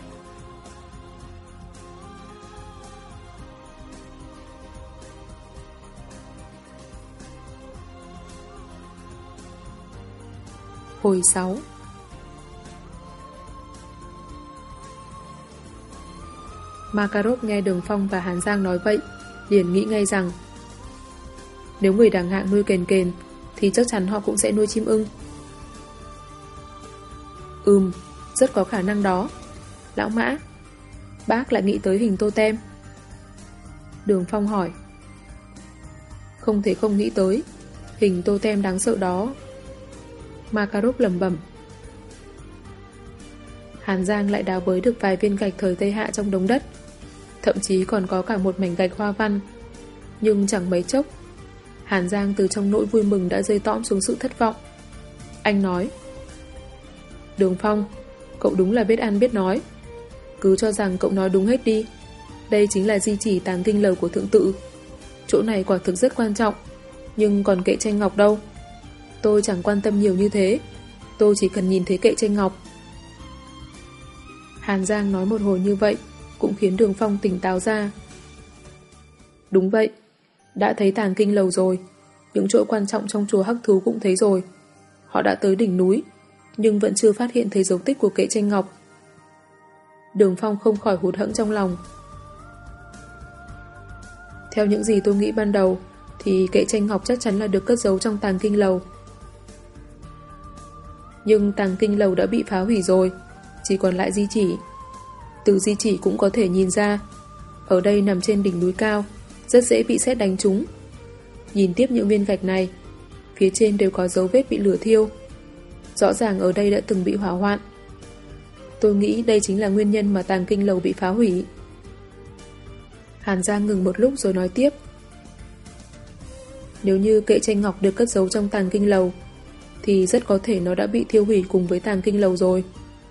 Hồi 6. Makarov nghe Đường Phong và Hàn Giang nói vậy, liền nghĩ ngay rằng nếu người đẳng hạng nuôi kền kền thì chắc chắn họ cũng sẽ nuôi chim ưng. Rất có khả năng đó. Lão Mã, bác lại nghĩ tới hình totem. Đường Phong hỏi. Không thể không nghĩ tới hình totem đáng sợ đó. Makarov lẩm bẩm. Hàn Giang lại đào bới được vài viên gạch thời Tây Hạ trong đống đất, thậm chí còn có cả một mảnh gạch hoa văn. Nhưng chẳng mấy chốc, Hàn Giang từ trong nỗi vui mừng đã rơi tõm xuống sự thất vọng. Anh nói. Đường Phong, cậu đúng là biết ăn biết nói. Cứ cho rằng cậu nói đúng hết đi. Đây chính là di chỉ tàng kinh lầu của thượng tự. Chỗ này quả thực rất quan trọng. Nhưng còn kệ tranh ngọc đâu? Tôi chẳng quan tâm nhiều như thế. Tôi chỉ cần nhìn thấy kệ tranh ngọc. Hàn Giang nói một hồi như vậy cũng khiến Đường Phong tỉnh táo ra. Đúng vậy, đã thấy tàng kinh lầu rồi. Những chỗ quan trọng trong chùa Hắc Thú cũng thấy rồi. Họ đã tới đỉnh núi, nhưng vẫn chưa phát hiện thấy dấu tích của kệ tranh ngọc. Đường Phong không khỏi hụt hẫng trong lòng. Theo những gì tôi nghĩ ban đầu thì kệ tranh ngọc chắc chắn là được cất giấu trong tàng kinh lầu. Nhưng tàng kinh lầu đã bị phá hủy rồi, chỉ còn lại di chỉ. Từ di chỉ cũng có thể nhìn ra, ở đây nằm trên đỉnh núi cao, rất dễ bị sét đánh trúng. Nhìn tiếp những viên gạch này, phía trên đều có dấu vết bị lửa thiêu. Rõ ràng ở đây đã từng bị hỏa hoạn. Tôi nghĩ đây chính là nguyên nhân mà tàng kinh lầu bị phá hủy. Hàn Giang ngừng một lúc rồi nói tiếp. Nếu như kệ tranh ngọc được cất giấu trong tàng kinh lầu thì rất có thể nó đã bị thiêu hủy cùng với tàng kinh lầu rồi.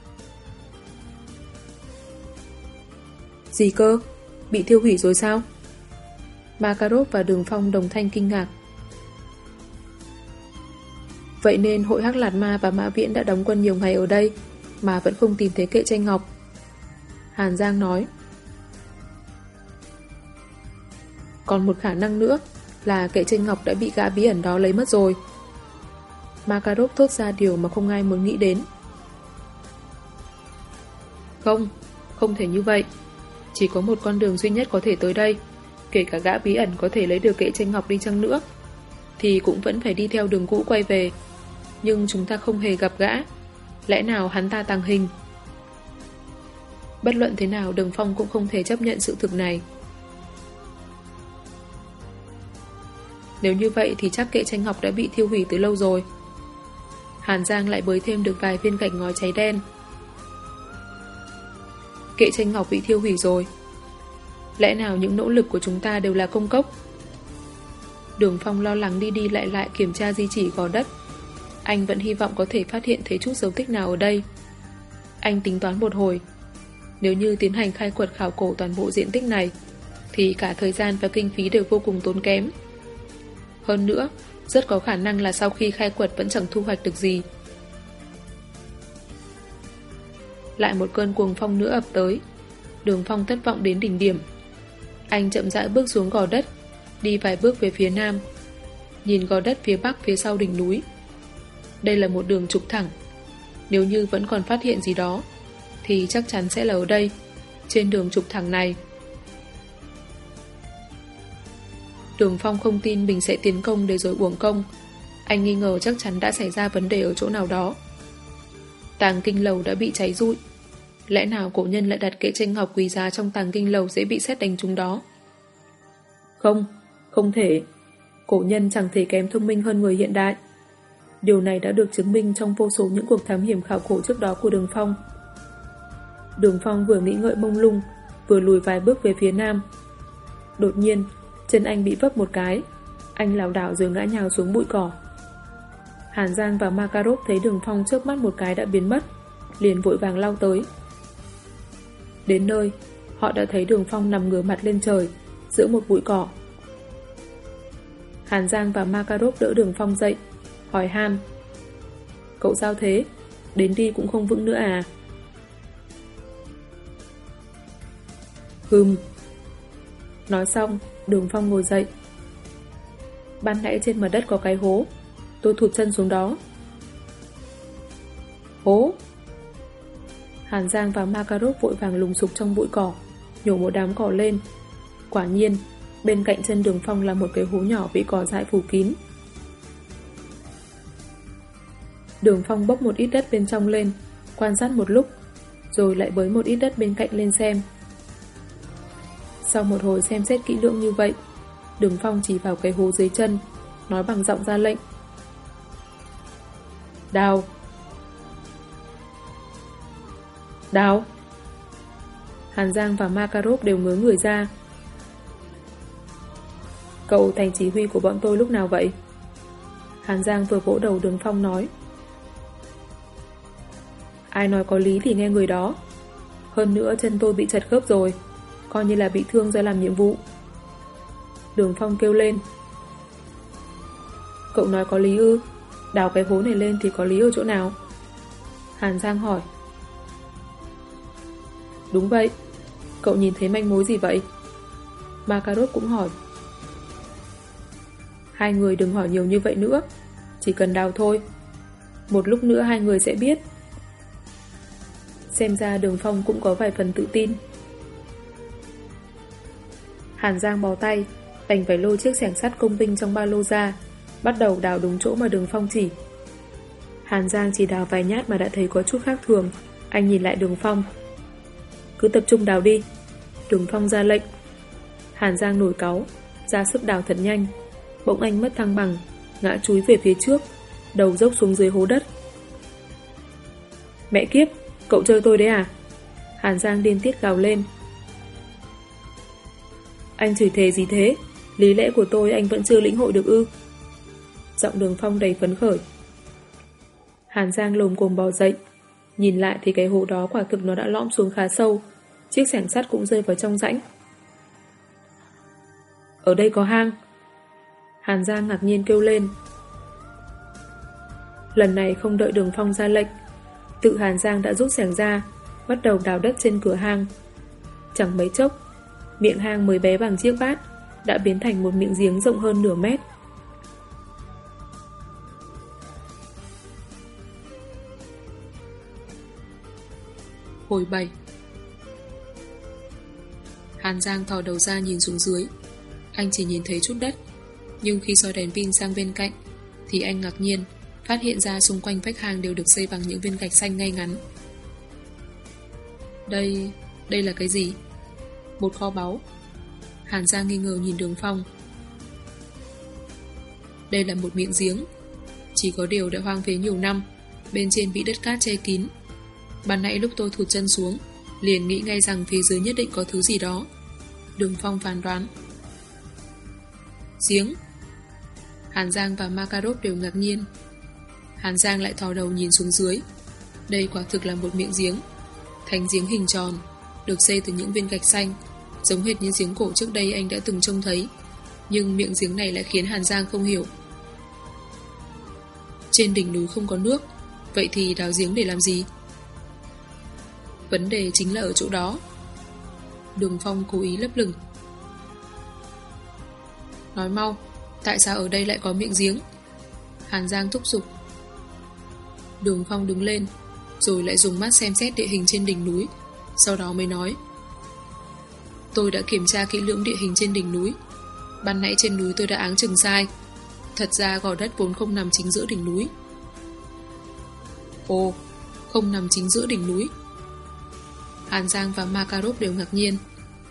Gì cơ? Bị thiêu hủy rồi sao? Makarov và Đường Phong đồng thanh kinh ngạc. Vậy nên hội Hắc Lạt Ma và Mã Viễn đã đóng quân nhiều ngày ở đây mà vẫn không tìm thấy kệ tranh ngọc. Hàn Giang nói. Còn một khả năng nữa là kệ tranh ngọc đã bị gã bí ẩn đó lấy mất rồi. Makarov thốt ra điều mà không ai muốn nghĩ đến. Không thể như vậy. Chỉ có một con đường duy nhất có thể tới đây. Kể cả gã bí ẩn có thể lấy được kệ tranh ngọc đi chăng nữa thì cũng vẫn phải đi theo đường cũ quay về. Nhưng chúng ta không hề gặp gã. Lẽ nào hắn ta tàng hình? Bất luận thế nào, Đường Phong cũng không thể chấp nhận sự thực này. Nếu như vậy thì chắc kệ tranh ngọc đã bị thiêu hủy từ lâu rồi. Hàn Giang lại bới thêm được vài viên gạch ngói cháy đen. Kệ tranh ngọc bị thiêu hủy rồi. Lẽ nào những nỗ lực của chúng ta đều là công cốc? Đường Phong lo lắng đi đi lại kiểm tra di chỉ gò đất. Anh vẫn hy vọng có thể phát hiện thấy chút dấu tích nào ở đây. Anh tính toán một hồi. Nếu như tiến hành khai quật khảo cổ toàn bộ diện tích này thì cả thời gian và kinh phí đều vô cùng tốn kém. Hơn nữa, rất có khả năng là sau khi khai quật vẫn chẳng thu hoạch được gì. Lại một cơn cuồng phong nữa ập tới. Đường Phong thất vọng đến đỉnh điểm. Anh chậm rãi bước xuống gò đất, đi vài bước về phía nam, nhìn gò đất phía bắc phía sau đỉnh núi. Đây là một đường trục thẳng. Nếu như vẫn còn phát hiện gì đó thì chắc chắn sẽ là ở đây, trên đường trục thẳng này. Đường Phong không tin mình sẽ tiến công để rồi uổng công. Anh nghi ngờ chắc chắn đã xảy ra vấn đề ở chỗ nào đó. Tàng kinh lầu đã bị cháy rụi. Lẽ nào cổ nhân lại đặt kệ tranh ngọc quý giá trong tàng kinh lầu dễ bị sét đánh trúng đó? Không, không thể. Cổ nhân chẳng thể kém thông minh hơn người hiện đại. Điều này đã được chứng minh trong vô số những cuộc thám hiểm khảo cổ trước đó của Đường Phong. Đường Phong vừa nghĩ ngợi mông lung, vừa lùi vài bước về phía nam. Đột nhiên, chân anh bị vấp một cái. Anh lảo đảo rồi ngã nhào xuống bụi cỏ. Hàn Giang và Makarov thấy Đường Phong chớp mắt một cái đã biến mất, liền vội vàng lao tới. Đến nơi, họ đã thấy Đường Phong nằm ngửa mặt lên trời, giữa một bụi cỏ. Hàn Giang và Makarov đỡ Đường Phong dậy, hỏi han: "Cậu sao thế? Đến đi cũng không vững nữa à?" Nói xong, Đường Phong ngồi dậy. "Ban nãy trên mặt đất có cái hố, tôi thụt chân xuống đó." "Hố?" Hàn Giang và Makarov vội vàng lùng sục trong bụi cỏ, nhổ một đám cỏ lên. Quả nhiên, bên cạnh chân Đường Phong là một cái hố nhỏ bị cỏ dại phủ kín. Đường Phong bốc một ít đất bên trong lên, quan sát một lúc, rồi lại bới một ít đất bên cạnh lên xem. Sau một hồi xem xét kỹ lưỡng như vậy, Đường Phong chỉ vào cái hố dưới chân, nói bằng giọng ra lệnh: "Đào!" "Đào!" Hàn Giang và Makarov đều ngớ người ra. "Cậu thành chỉ huy của bọn tôi lúc nào vậy?" Hàn Giang vừa vỗ đầu Đường Phong nói. "Ai nói có lý thì nghe người đó. Hơn nữa chân tôi bị chật khớp rồi, coi như là bị thương do làm nhiệm vụ." Đường Phong kêu lên: "Cậu nói có lý ư? Đào cái hố này lên thì có lý ở chỗ nào?" Hàn Giang hỏi. "Đúng vậy. Cậu nhìn thấy manh mối gì vậy?" Makarov cũng hỏi. "Hai người đừng hỏi nhiều như vậy nữa, chỉ cần đào thôi. Một lúc nữa hai người sẽ biết." Xem ra Đường Phong cũng có vài phần tự tin. Hàn Giang bó tay, đành phải lôi chiếc xẻng sắt công binh trong ba lô ra, bắt đầu đào đúng chỗ mà Đường Phong chỉ. Hàn Giang chỉ đào vài nhát mà đã thấy có chút khác thường. Anh nhìn lại Đường Phong. "Cứ tập trung đào đi." Đường Phong ra lệnh. Hàn Giang nổi cáu, ra sức đào thật nhanh. Bỗng anh mất thăng bằng, ngã chúi về phía trước, đầu dốc xuống dưới hố đất. "Mẹ kiếp, cậu chơi tôi đấy à?" Hàn Giang điên tiết gào lên. "Anh chửi thề gì thế? Lý lẽ của tôi anh vẫn chưa lĩnh hội được ư?" Giọng Đường Phong đầy phấn khởi. Hàn Giang lồm cồm bò dậy, nhìn lại thì cái hố đó quả thực nó đã lõm xuống khá sâu, chiếc xẻng sắt cũng rơi vào trong rãnh. "Ở đây có hang!" Hàn Giang ngạc nhiên kêu lên. Lần này không đợi Đường Phong ra lệnh, tự Hàn Giang đã rút xẻng ra, bắt đầu đào đất trên cửa hang. Chẳng mấy chốc, miệng hang mới bé bằng chiếc bát đã biến thành một miệng giếng rộng hơn nửa mét. Hồi 7. Hàn Giang thò đầu ra nhìn xuống dưới. Anh chỉ nhìn thấy chút đất, nhưng khi soi đèn pin sang bên cạnh thì anh ngạc nhiên phát hiện ra xung quanh vách hang đều được xây bằng những viên gạch xanh ngay ngắn. Đây là cái gì? Một kho báu. Hàn Giang nghi ngờ nhìn Đường Phong. Đây là một miệng giếng, chỉ có điều đã hoang phế nhiều năm, bên trên bị đất cát che kín. Ban nãy lúc tôi thụt chân xuống, liền nghĩ ngay rằng phía dưới nhất định có thứ gì đó. Đường Phong phán đoán. Giếng? Hàn Giang và Makarov đều ngạc nhiên. Hàn Giang lại thò đầu nhìn xuống dưới. Đây quả thực là một miệng giếng. Thành giếng hình tròn, được xây từ những viên gạch xanh, giống hệt như giếng cổ trước đây anh đã từng trông thấy. Nhưng miệng giếng này lại khiến Hàn Giang không hiểu. Trên đỉnh núi không có nước, vậy thì đào giếng để làm gì? Vấn đề chính là ở chỗ đó. Đường Phong cố ý lấp lửng. Nói mau, tại sao ở đây lại có miệng giếng? Hàn Giang thúc giục. Đường Phong đứng lên, rồi lại dùng mắt xem xét địa hình trên đỉnh núi, sau đó mới nói. Tôi đã kiểm tra kỹ lưỡng địa hình trên đỉnh núi. Ban nãy trên núi tôi đã áng chừng sai. Thật ra gò đất vốn không nằm chính giữa đỉnh núi. Ồ, không nằm chính giữa đỉnh núi. Hàn Giang và Makarov đều ngạc nhiên.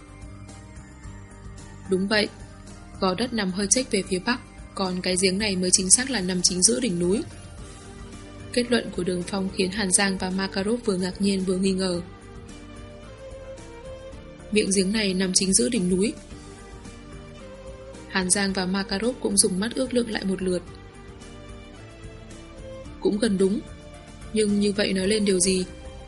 Đúng vậy, gò đất nằm hơi chếch về phía bắc, còn cái giếng này mới chính xác là nằm chính giữa đỉnh núi. Kết luận của Đường Phong khiến Hàn Giang và Makarov vừa ngạc nhiên vừa nghi ngờ. Miệng giếng này nằm chính giữa đỉnh núi. Hàn Giang và Makarov cũng dùng mắt ước lượng lại một lượt. Cũng gần đúng, nhưng như vậy nói lên điều gì?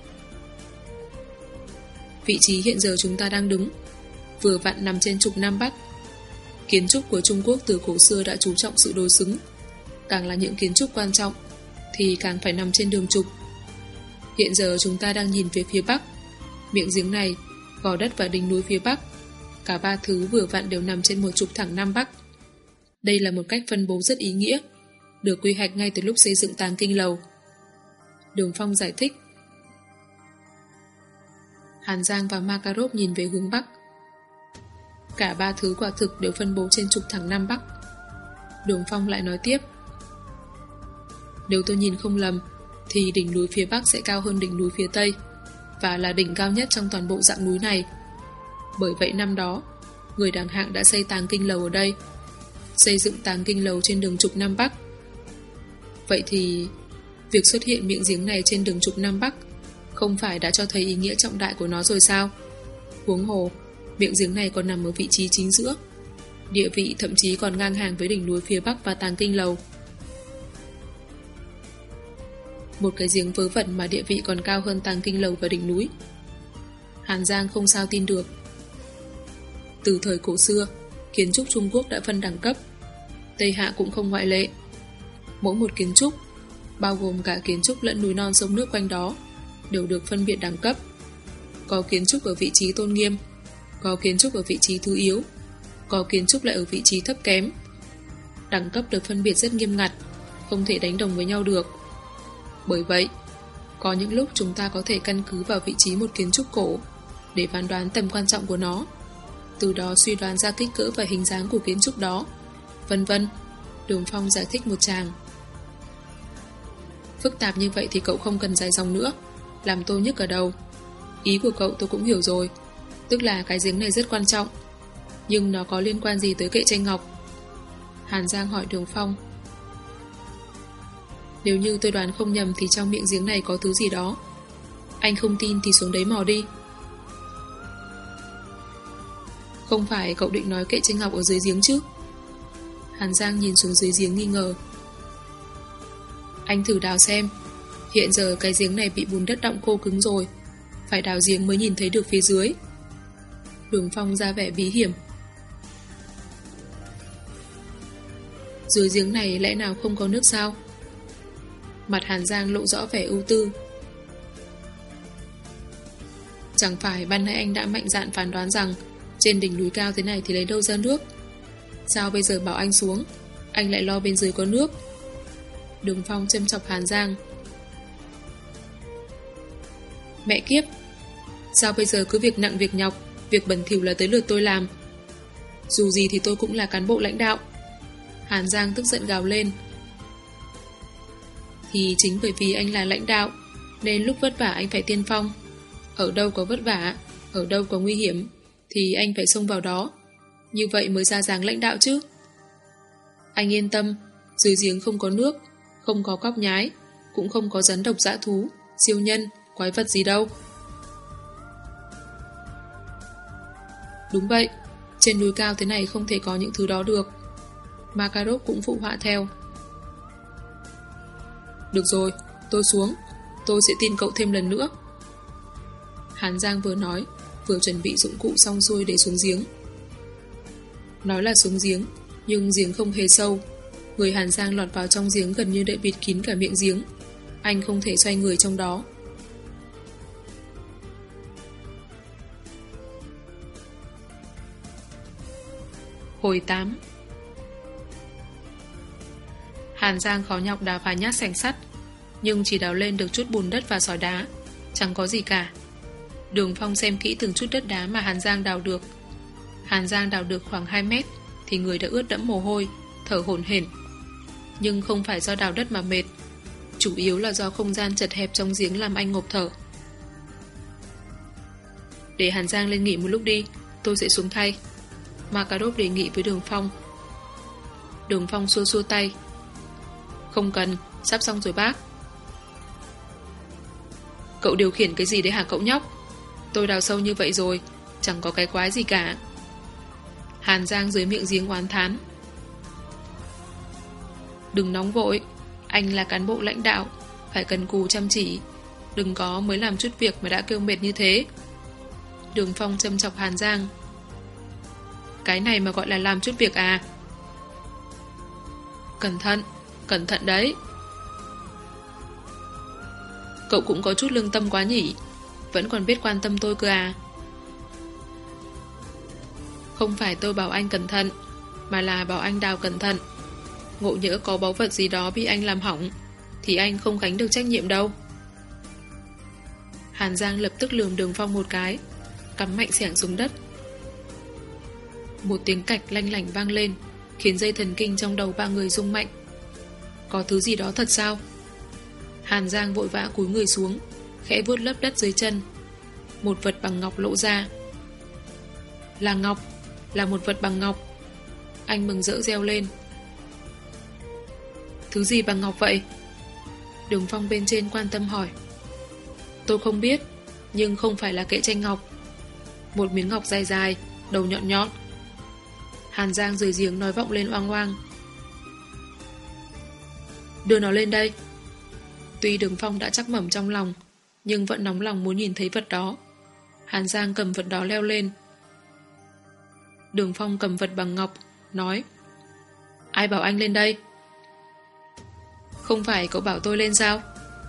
Vị trí hiện giờ chúng ta đang đứng vừa vặn nằm trên trục Nam Bắc. Kiến trúc của Trung Quốc từ cổ xưa đã chú trọng sự đối xứng, càng là những kiến trúc quan trọng thì càng phải nằm trên đường trục. Hiện giờ chúng ta đang nhìn về phía Bắc. Miệng giếng này, gò đất và đỉnh núi phía Bắc, cả ba thứ vừa vặn đều nằm trên một trục thẳng Nam Bắc. Đây là một cách phân bố rất ý nghĩa, được quy hoạch ngay từ lúc xây dựng Tàng Kinh Lầu. Đường Phong giải thích. Hàn Giang và Makarov nhìn về hướng Bắc. Cả ba thứ quả thực đều phân bố trên trục thẳng Nam Bắc. Đường Phong lại nói tiếp. Nếu tôi nhìn không lầm, thì đỉnh núi phía Bắc sẽ cao hơn đỉnh núi phía Tây, và là đỉnh cao nhất trong toàn bộ dạng núi này. Bởi vậy năm đó, người đàng hạng đã xây Tàng Kinh Lầu ở đây, xây dựng Tàng Kinh Lầu trên đường trục Nam Bắc. Vậy thì, việc xuất hiện miệng giếng này trên đường trục Nam Bắc không phải đã cho thấy ý nghĩa trọng đại của nó rồi sao? Huống hồ, miệng giếng này còn nằm ở vị trí chính giữa, địa vị thậm chí còn ngang hàng với đỉnh núi phía Bắc và Tàng Kinh Lầu. Một cái giếng vớ vẩn mà địa vị còn cao hơn Tàng Kinh Lầu và đỉnh núi. Hàn Giang không sao tin được. Từ thời cổ xưa, kiến trúc Trung Quốc đã phân đẳng cấp, Tây Hạ cũng không ngoại lệ. Mỗi một kiến trúc, bao gồm cả kiến trúc lẫn núi non sông nước quanh đó, đều được phân biệt đẳng cấp. Có kiến trúc ở vị trí tôn nghiêm, có kiến trúc ở vị trí thứ yếu, có kiến trúc lại ở vị trí thấp kém. Đẳng cấp được phân biệt rất nghiêm ngặt, không thể đánh đồng với nhau được. Bởi vậy, có những lúc chúng ta có thể căn cứ vào vị trí một kiến trúc cổ để phán đoán tầm quan trọng của nó, từ đó suy đoán ra kích cỡ và hình dáng của kiến trúc đó, vân vân. Đường Phong giải thích một tràng. Phức tạp như vậy thì cậu không cần dài dòng nữa, làm tôi nhức ở đầu. Ý của cậu tôi cũng hiểu rồi, tức là cái giếng này rất quan trọng. Nhưng nó có liên quan gì tới kệ tranh ngọc? Hàn Giang hỏi Đường Phong. Nếu như tôi đoán không nhầm thì trong miệng giếng này có thứ gì đó. Anh không tin thì xuống đấy mò đi. Không phải cậu định nói kệ tranh ngọc ở dưới giếng chứ? Hàn Giang nhìn xuống dưới giếng nghi ngờ. Anh thử đào xem. Hiện giờ cái giếng này bị bùn đất đọng khô cứng rồi, phải đào giếng mới nhìn thấy được phía dưới. Đường Phong ra vẻ bí hiểm. Dưới giếng này lẽ nào không có nước sao? Mặt Hàn Giang lộ rõ vẻ ưu tư. Chẳng phải ban nãy anh đã mạnh dạn phán đoán rằng trên đỉnh núi cao thế này thì lấy đâu ra nước? Sao bây giờ bảo anh xuống, anh lại lo bên dưới có nước? Đường Phong châm chọc Hàn Giang. Mẹ kiếp, sao bây giờ cứ việc nặng việc nhọc, việc bẩn thỉu là tới lượt tôi làm? Dù gì thì tôi cũng là cán bộ lãnh đạo. Hàn Giang tức giận gào lên. Thì chính bởi vì anh là lãnh đạo nên lúc vất vả anh phải tiên phong. Ở đâu có vất vả, ở đâu có nguy hiểm thì anh phải xông vào đó. Như vậy mới ra dáng lãnh đạo chứ. Anh yên tâm, dưới giếng không có nước, không có cóc nhái, cũng không có rắn độc dã thú, siêu nhân, quái vật gì đâu. Đúng vậy, trên núi cao thế này không thể có những thứ đó được. Makarov cũng phụ họa theo. Được rồi, tôi xuống, tôi sẽ tin cậu thêm lần nữa. Hàn Giang vừa nói, vừa chuẩn bị dụng cụ xong xuôi để xuống giếng. Nói là xuống giếng, nhưng giếng không hề sâu. Người Hàn Giang lọt vào trong giếng gần như đã bịt kín cả miệng giếng. Anh không thể xoay người trong đó. Hồi 8. Hàn Giang khó nhọc đào vài nhát sành sắt, nhưng chỉ đào lên được chút bùn đất và sỏi đá, chẳng có gì cả. Đường Phong xem kỹ từng chút đất đá mà Hàn Giang đào được. Hàn Giang đào được khoảng 2 mét thì người đã ướt đẫm mồ hôi, thở hổn hển. Nhưng không phải do đào đất mà mệt, chủ yếu là do không gian chật hẹp trong giếng làm anh ngộp thở. Để Hàn Giang lên nghỉ một lúc đi, tôi sẽ xuống thay, Makarov đề nghị với Đường Phong. Đường Phong xua xua tay. Không cần, sắp xong rồi bác. Cậu điều khiển cái gì đấy hả cậu nhóc? Tôi đào sâu như vậy rồi, chẳng có cái quái gì cả. Hàn Giang dưới miệng giếng oán thán. Đừng nóng vội, anh là cán bộ lãnh đạo, phải cần cù chăm chỉ, đừng có mới làm chút việc mà đã kêu mệt như thế. Đường Phong châm chọc Hàn Giang. Cái này mà gọi là làm chút việc à? Cẩn thận đấy. Cậu cũng có chút lương tâm quá nhỉ, vẫn còn biết quan tâm tôi cơ à? Không phải tôi bảo anh cẩn thận, mà là bảo anh đào cẩn thận. Ngộ nhỡ có báu vật gì đó bị anh làm hỏng, thì anh không gánh được trách nhiệm đâu. Hàn Giang lập tức lườm Đường Phong một cái, cắm mạnh xẻng xuống đất. Một tiếng cạch lanh lảnh vang lên, khiến dây thần kinh trong đầu ba người rung mạnh. Có thứ gì đó thật sao? Hàn Giang vội vã cúi người xuống, khẽ vuốt lớp đất dưới chân. Một vật bằng ngọc lộ ra. Là ngọc, là một vật bằng ngọc. Anh mừng rỡ reo lên. Thứ gì bằng ngọc vậy? Đường Phong bên trên quan tâm hỏi. Tôi không biết, nhưng không phải là kệ tranh ngọc. Một miếng ngọc dài dài, đầu nhọn nhọn. Hàn Giang dưới giếng nói vọng lên oang oang. Đưa nó lên đây. Tuy Đường Phong đã chắc mẩm trong lòng, nhưng vẫn nóng lòng muốn nhìn thấy vật đó. Hàn Giang cầm vật đó leo lên. Đường Phong cầm vật bằng ngọc, nói. Ai bảo anh lên đây? Không phải cậu bảo tôi lên sao?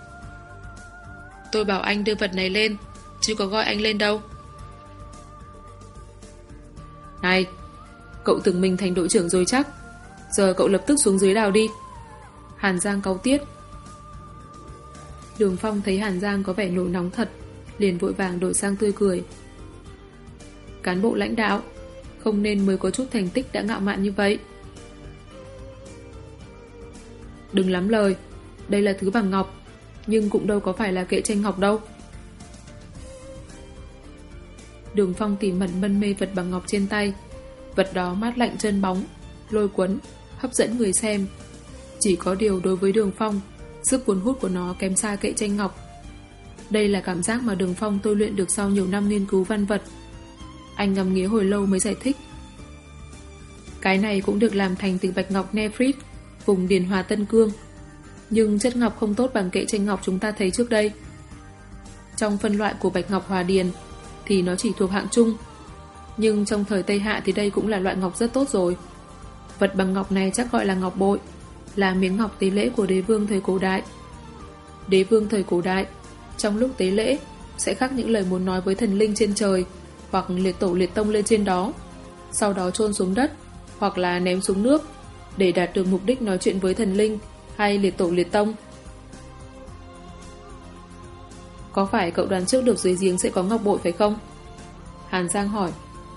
Tôi bảo anh đưa vật này lên, chứ có gọi anh lên đâu. Này, cậu tưởng mình thành đội trưởng rồi chắc. Giờ cậu lập tức xuống dưới đào đi. Hàn Giang cáu tiết. Đường Phong thấy Hàn Giang có vẻ nổi nóng thật, liền vội vàng đổi sang tươi cười. Cán bộ lãnh đạo, không nên mới có chút thành tích đã ngạo mạn như vậy. Đừng lắm lời, đây là thứ bằng ngọc, nhưng cũng đâu có phải là kệ tranh ngọc đâu. Đường Phong tỉ mẩn mân mê vật bằng ngọc trên tay. Vật đó mát lạnh trơn bóng, lôi cuốn, hấp dẫn người xem. Chỉ có điều đối với Đường Phong, sức cuốn hút của nó kém xa kệ tranh ngọc. Đây là cảm giác mà Đường Phong tôi luyện được sau nhiều năm nghiên cứu văn vật. Anh ngắm nghía hồi lâu mới giải thích. Cái này cũng được làm thành từ bạch ngọc Nefrit, vùng Điền Hòa Tân Cương. Nhưng chất ngọc không tốt bằng kệ tranh ngọc chúng ta thấy trước đây. Trong phân loại của bạch ngọc Hòa Điền thì nó chỉ thuộc hạng trung, nhưng trong thời Tây Hạ thì đây cũng là loại ngọc rất tốt rồi. Vật bằng ngọc này chắc gọi là ngọc bội, là miếng ngọc tế lễ của đế vương thời cổ đại. Đế vương thời cổ đại, trong lúc tế lễ sẽ khắc những lời muốn nói với thần linh trên trời hoặc liệt tổ liệt tông lên trên đó, sau đó chôn xuống đất hoặc là ném xuống nước để đạt được mục đích nói chuyện với thần linh hay liệt tổ liệt tông. Có phải cậu đoán trước được dưới giếng sẽ có ngọc bội phải không? Hàn Giang hỏi.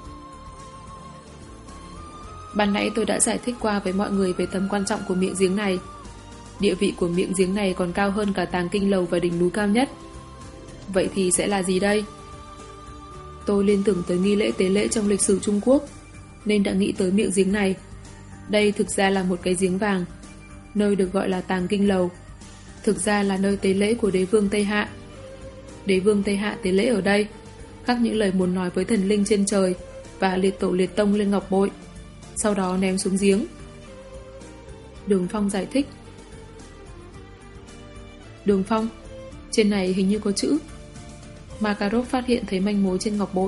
Ban nãy tôi đã giải thích qua với mọi người về tầm quan trọng của miệng giếng này. Địa vị của miệng giếng này còn cao hơn cả Tàng Kinh Lầu và đỉnh núi cao nhất. Vậy thì sẽ là gì đây? Tôi liên tưởng tới nghi lễ tế lễ trong lịch sử Trung Quốc, nên đã nghĩ tới miệng giếng này. Đây thực ra là một cái giếng vàng, nơi được gọi là Tàng Kinh Lầu. Thực ra là nơi tế lễ của đế vương Tây Hạ. Đế vương Tây Hạ tế lễ ở đây, khắc những lời muốn nói với thần linh trên trời và liệt tổ liệt tông lên ngọc bội, sau đó ném xuống giếng. Đường Phong giải thích. Đường Phong, trên này hình như có chữ. Makarov phát hiện thấy manh mối trên ngọc bội.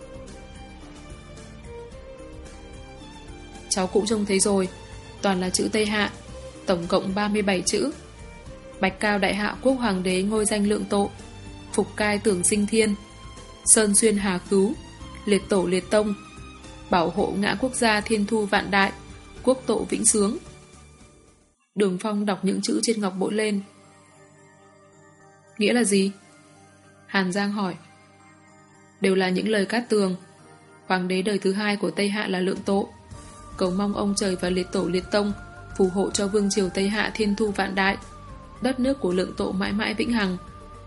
Cháu cũng trông thấy rồi, toàn là chữ Tây Hạ, tổng cộng 37 chữ. Bạch Cao Đại Hạ Quốc Hoàng đế ngôi danh lượng tộ, Phục Cai Tưởng Sinh Thiên, Sơn Xuyên Hà Cứu, Liệt Tổ Liệt Tông, Bảo hộ ngã quốc gia Thiên Thu Vạn Đại, Quốc Tộ Vĩnh Sướng. Đường Phong đọc những chữ trên ngọc bội lên. Nghĩa là gì? Hàn Giang hỏi. Đều là những lời cát tường. Hoàng đế đời thứ hai của Tây Hạ là Lượng Tộ, cầu mong ông trời và liệt tổ liệt tông phù hộ cho vương triều Tây Hạ thiên thu vạn đại, đất nước của Lượng Tộ mãi mãi vĩnh hằng.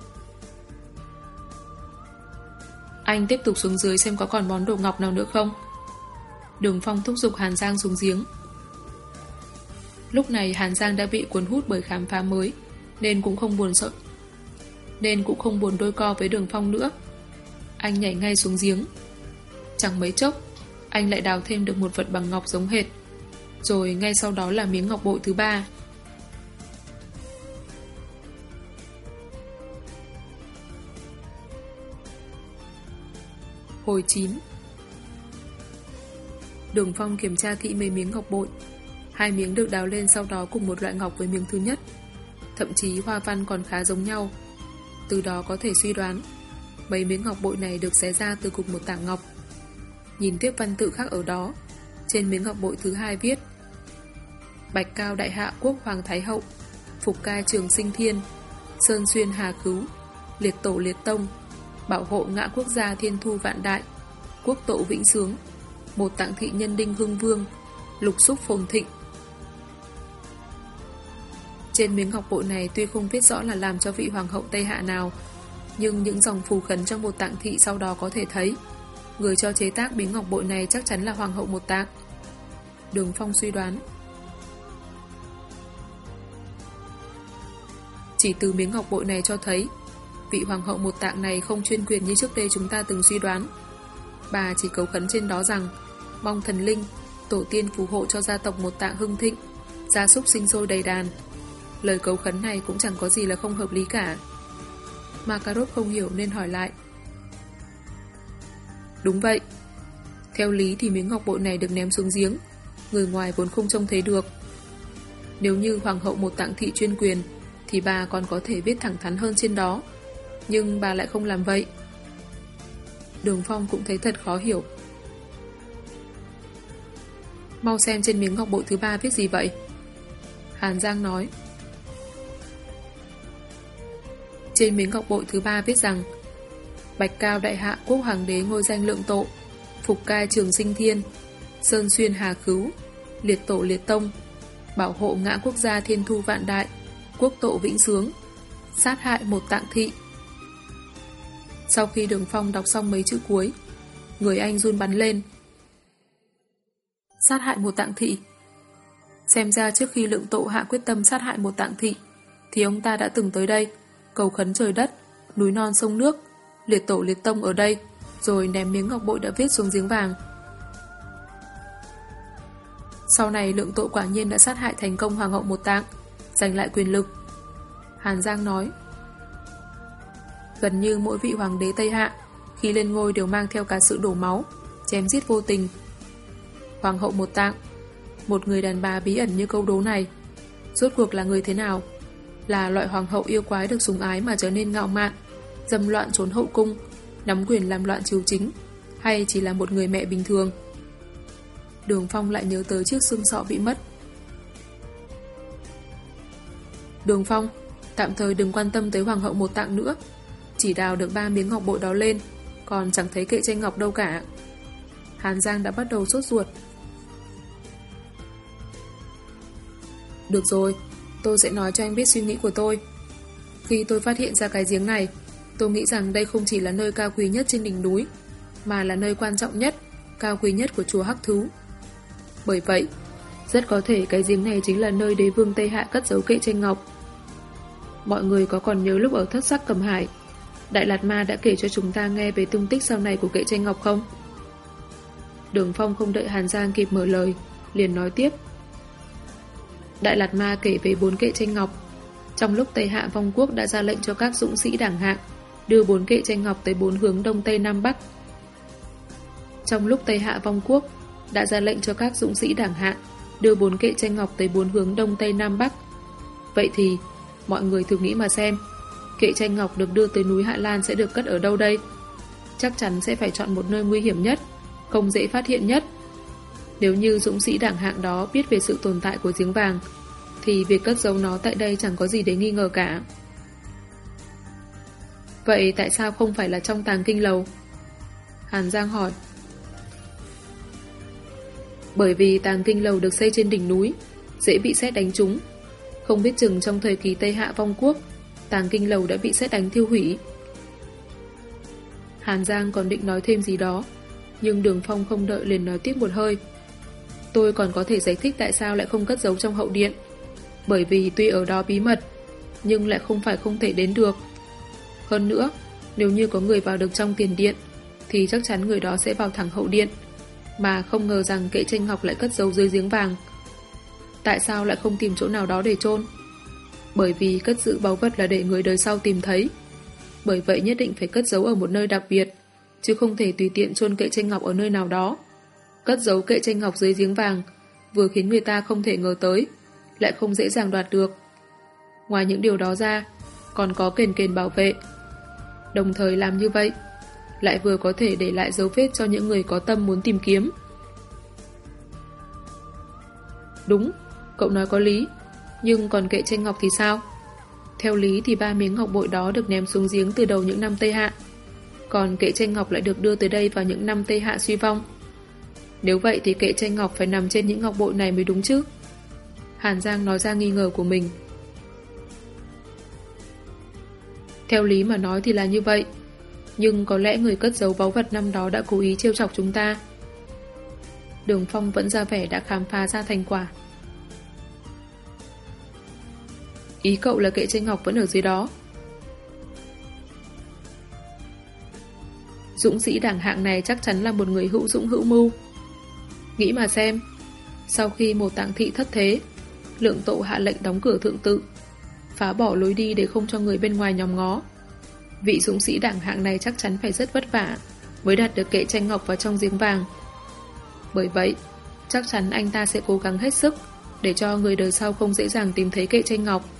Anh tiếp tục xuống dưới xem có còn món đồ ngọc nào nữa không. Đường Phong thúc giục Hàn Giang xuống giếng. Lúc này Hàn Giang đã bị cuốn hút bởi khám phá mới, nên cũng không buồn đôi co với Đường Phong nữa. Anh nhảy ngay xuống giếng. Chẳng mấy chốc, anh lại đào thêm được một vật bằng ngọc giống hệt, rồi ngay sau đó là miếng ngọc bội thứ 3. Hồi 9. Đường Phong kiểm tra kỹ mấy miếng ngọc bội. 2 miếng được đào lên sau đó cùng một loại ngọc với miếng thứ nhất. Thậm chí hoa văn còn khá giống nhau. Từ đó có thể suy đoán mấy miếng ngọc bội này được xé ra từ cùng một tảng ngọc. Nhìn tiếp văn tự khác ở đó, trên miếng ngọc bội thứ 2 viết: Bạch Cao Đại Hạ Quốc Hoàng Thái Hậu, Phục Cai Trường Sinh Thiên, Sơn Xuyên Hà Khứu, Liệt Tổ Liệt Tông, Bảo hộ Ngã Quốc gia thiên thu vạn đại, Quốc Tộ Vĩnh Sướng, Một Tạng Thị Nhân Đinh Hưng Vương, Lục Xúc Phồn Thịnh. Trên miếng ngọc bội này tuy không viết rõ là làm cho vị hoàng hậu Tây Hạ nào, nhưng những dòng phù khấn trong Một Tạng Thị sau đó có thể thấy người cho chế tác miếng ngọc bội này chắc chắn là hoàng hậu Một Tạng. Đường Phong suy đoán. Chỉ từ miếng ngọc bội này cho thấy vị hoàng hậu Một Tạng này không chuyên quyền như trước đây chúng ta từng suy đoán. Bà chỉ cầu khấn trên đó rằng mong thần linh, tổ tiên phù hộ cho gia tộc Một Tạng hưng thịnh, gia súc sinh sôi đầy đàn. Lời cầu khấn này cũng chẳng có gì là không hợp lý cả. Makarov không hiểu nên hỏi lại. Đúng vậy. Theo lý thì miếng ngọc bội này được ném xuống giếng, người ngoài vốn không trông thấy được. Nếu như hoàng hậu Một Tạng thị chuyên quyền thì bà còn có thể viết thẳng thắn hơn trên đó, nhưng bà lại không làm vậy. Đường Phong cũng thấy thật khó hiểu. Mau xem trên miếng ngọc bội thứ 3 viết gì vậy? Hàn Giang nói. Trên miếng ngọc bội thứ 3 viết rằng Bạch Cao Đại Hạ Quốc Hoàng đế ngôi danh Lượng Tộ, Phục Cai Trường Sinh Thiên, Sơn Xuyên Hà Khứu, Liệt Tổ Liệt Tông, Bảo hộ Ngã Quốc gia thiên thu vạn đại, Quốc Tộ Vĩnh Sướng, sát hại Một Tạng thị. Sau khi Đường Phong đọc xong mấy chữ cuối, người anh run bắn lên. Sát hại Một Tạng thị. Xem ra trước khi Lượng Tộ hạ quyết tâm sát hại Một Tạng thị thì ông ta đã từng tới đây cầu khấn trời đất, núi non sông nước, Liệt Tổ Liệt Tông ở đây, rồi ném miếng ngọc bội đã viết xuống giếng vàng. Sau này Lượng Tộ quả nhiên đã sát hại thành công hoàng hậu Một Tạng, giành lại quyền lực. Hàn Giang nói. Gần như mỗi vị hoàng đế Tây Hạ khi lên ngôi đều mang theo cả sự đổ máu, chém giết vô tình. Hoàng hậu Một Tạng, một người đàn bà bí ẩn như câu đố này, rốt cuộc là người thế nào? Là loại hoàng hậu yêu quái được sủng ái mà trở nên ngạo mạn, dâm loạn trốn hậu cung, nắm quyền làm loạn triều chính, hay chỉ là một người mẹ bình thường? Đường Phong lại nhớ tới chiếc xương sọ bị mất. Đường Phong, tạm thời đừng quan tâm tới hoàng hậu Một Tạng nữa, chỉ đào được 3 miếng ngọc bội đó lên, còn chẳng thấy kệ tranh ngọc đâu cả. Hàn Giang đã bắt đầu sốt ruột. Được rồi, tôi sẽ nói cho anh biết suy nghĩ của tôi. Khi tôi phát hiện ra cái giếng này, tôi nghĩ rằng đây không chỉ là nơi cao quý nhất trên đỉnh núi, mà là nơi quan trọng nhất, cao quý nhất của chùa Hắc Thú. Bởi vậy, rất có thể cái giếng này chính là nơi đế vương Tây Hạ cất giấu kệ tranh ngọc. Mọi người có còn nhớ lúc ở Thất Sắc Cầm Hải, Đại Lạt Ma đã kể cho chúng ta nghe về tung tích sau này của kệ tranh ngọc không? Đường Phong không đợi Hàn Giang kịp mở lời, liền nói tiếp. Đại Lạt Ma kể về 4 kệ tranh ngọc. Trong lúc Tây Hạ vong quốc đã ra lệnh cho các dũng sĩ đảng hạng đưa 4 kệ tranh ngọc tới 4 hướng Đông Tây Nam Bắc. Trong lúc Tây Hạ vong quốc đã ra lệnh cho các dũng sĩ đảng hạng đưa 4 kệ tranh ngọc tới 4 hướng Đông Tây Nam Bắc. Vậy thì, mọi người thử nghĩ mà xem, kệ tranh ngọc được đưa tới núi Hạ Lan sẽ được cất ở đâu đây? Chắc chắn sẽ phải chọn một nơi nguy hiểm nhất, không dễ phát hiện nhất. Nếu như dũng sĩ đảng hạng đó biết về sự tồn tại của giếng vàng, thì việc cất giấu nó tại đây chẳng có gì để nghi ngờ cả. Vậy tại sao không phải là trong Tàng Kinh Lầu? Hàn Giang hỏi. Bởi vì Tàng Kinh Lầu được xây trên đỉnh núi, dễ bị sét đánh trúng. Không biết chừng trong thời kỳ Tây Hạ vong quốc, Tàng Kinh Lầu đã bị sét đánh thiêu hủy. Hàn Giang còn định nói thêm gì đó, nhưng Đường Phong không đợi liền nói tiếp một hơi. Tôi còn có thể giải thích tại sao lại không cất giấu trong hậu điện. Bởi vì tuy ở đó bí mật, nhưng lại không phải không thể đến được. Hơn nữa, nếu như có người vào được trong tiền điện, thì chắc chắn người đó sẽ vào thẳng hậu điện, mà không ngờ rằng Kệ Tranh Ngọc lại cất giấu dưới giếng vàng. Tại sao lại không tìm chỗ nào đó để chôn? Bởi vì cất giữ báu vật là để người đời sau tìm thấy. Bởi vậy nhất định phải cất giấu ở một nơi đặc biệt, chứ không thể tùy tiện chôn Kệ Tranh Ngọc ở nơi nào đó. Cất giấu Kệ Tranh Ngọc dưới giếng vàng vừa khiến người ta không thể ngờ tới, lại không dễ dàng đoạt được. Ngoài những điều đó ra, còn có kền kền bảo vệ. Đồng thời làm như vậy, lại vừa có thể để lại dấu vết cho những người có tâm muốn tìm kiếm. Đúng, cậu nói có lý, nhưng còn Kệ Tranh Ngọc thì sao? Theo lý thì 3 miếng ngọc bội đó được ném xuống giếng từ đầu những năm Tây Hạ, còn Kệ Tranh Ngọc lại được đưa tới đây vào những năm Tây Hạ suy vong. Nếu vậy thì Kệ Tranh Ngọc phải nằm trên những ngọc bội này mới đúng chứ? Hàn Giang nói ra nghi ngờ của mình. Theo lý mà nói thì là như vậy, nhưng có lẽ người cất giấu báu vật năm đó đã cố ý trêu chọc chúng ta. Đường Phong vẫn ra vẻ đã khám phá ra thành quả. Ý cậu là Kệ Tranh Ngọc vẫn ở dưới đó. Dũng sĩ đẳng hạng này chắc chắn là một người hữu dũng hữu mưu. Nghĩ mà xem, sau khi một Tạng thị thất thế, Lượng Tộ hạ lệnh đóng cửa thượng tự, phá bỏ lối đi để không cho người bên ngoài nhòm ngó. Vị dũng sĩ đẳng hạng này chắc chắn phải rất vất vả mới đạt được Kệ Tranh Ngọc vào trong giếng vàng. Bởi vậy, chắc chắn anh ta sẽ cố gắng hết sức để cho người đời sau không dễ dàng tìm thấy Kệ Tranh Ngọc.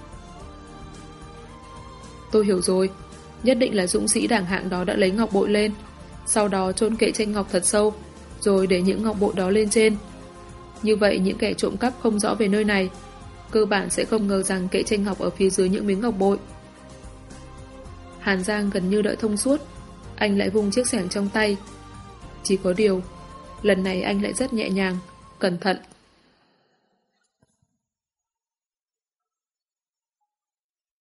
Tôi hiểu rồi, nhất định là dũng sĩ đẳng hạng đó đã lấy ngọc bội lên, sau đó chôn Kệ Tranh Ngọc thật sâu, rồi để những ngọc bội đó lên trên. Như vậy những kẻ trộm cắp không rõ về nơi này cơ bản sẽ không ngờ rằng Kệ Tranh Ngọc ở phía dưới những miếng ngọc bội. Hàn Giang gần như đợi thông suốt, anh lại vung chiếc xẻng trong tay. Chỉ có điều, lần này anh lại rất nhẹ nhàng, cẩn thận.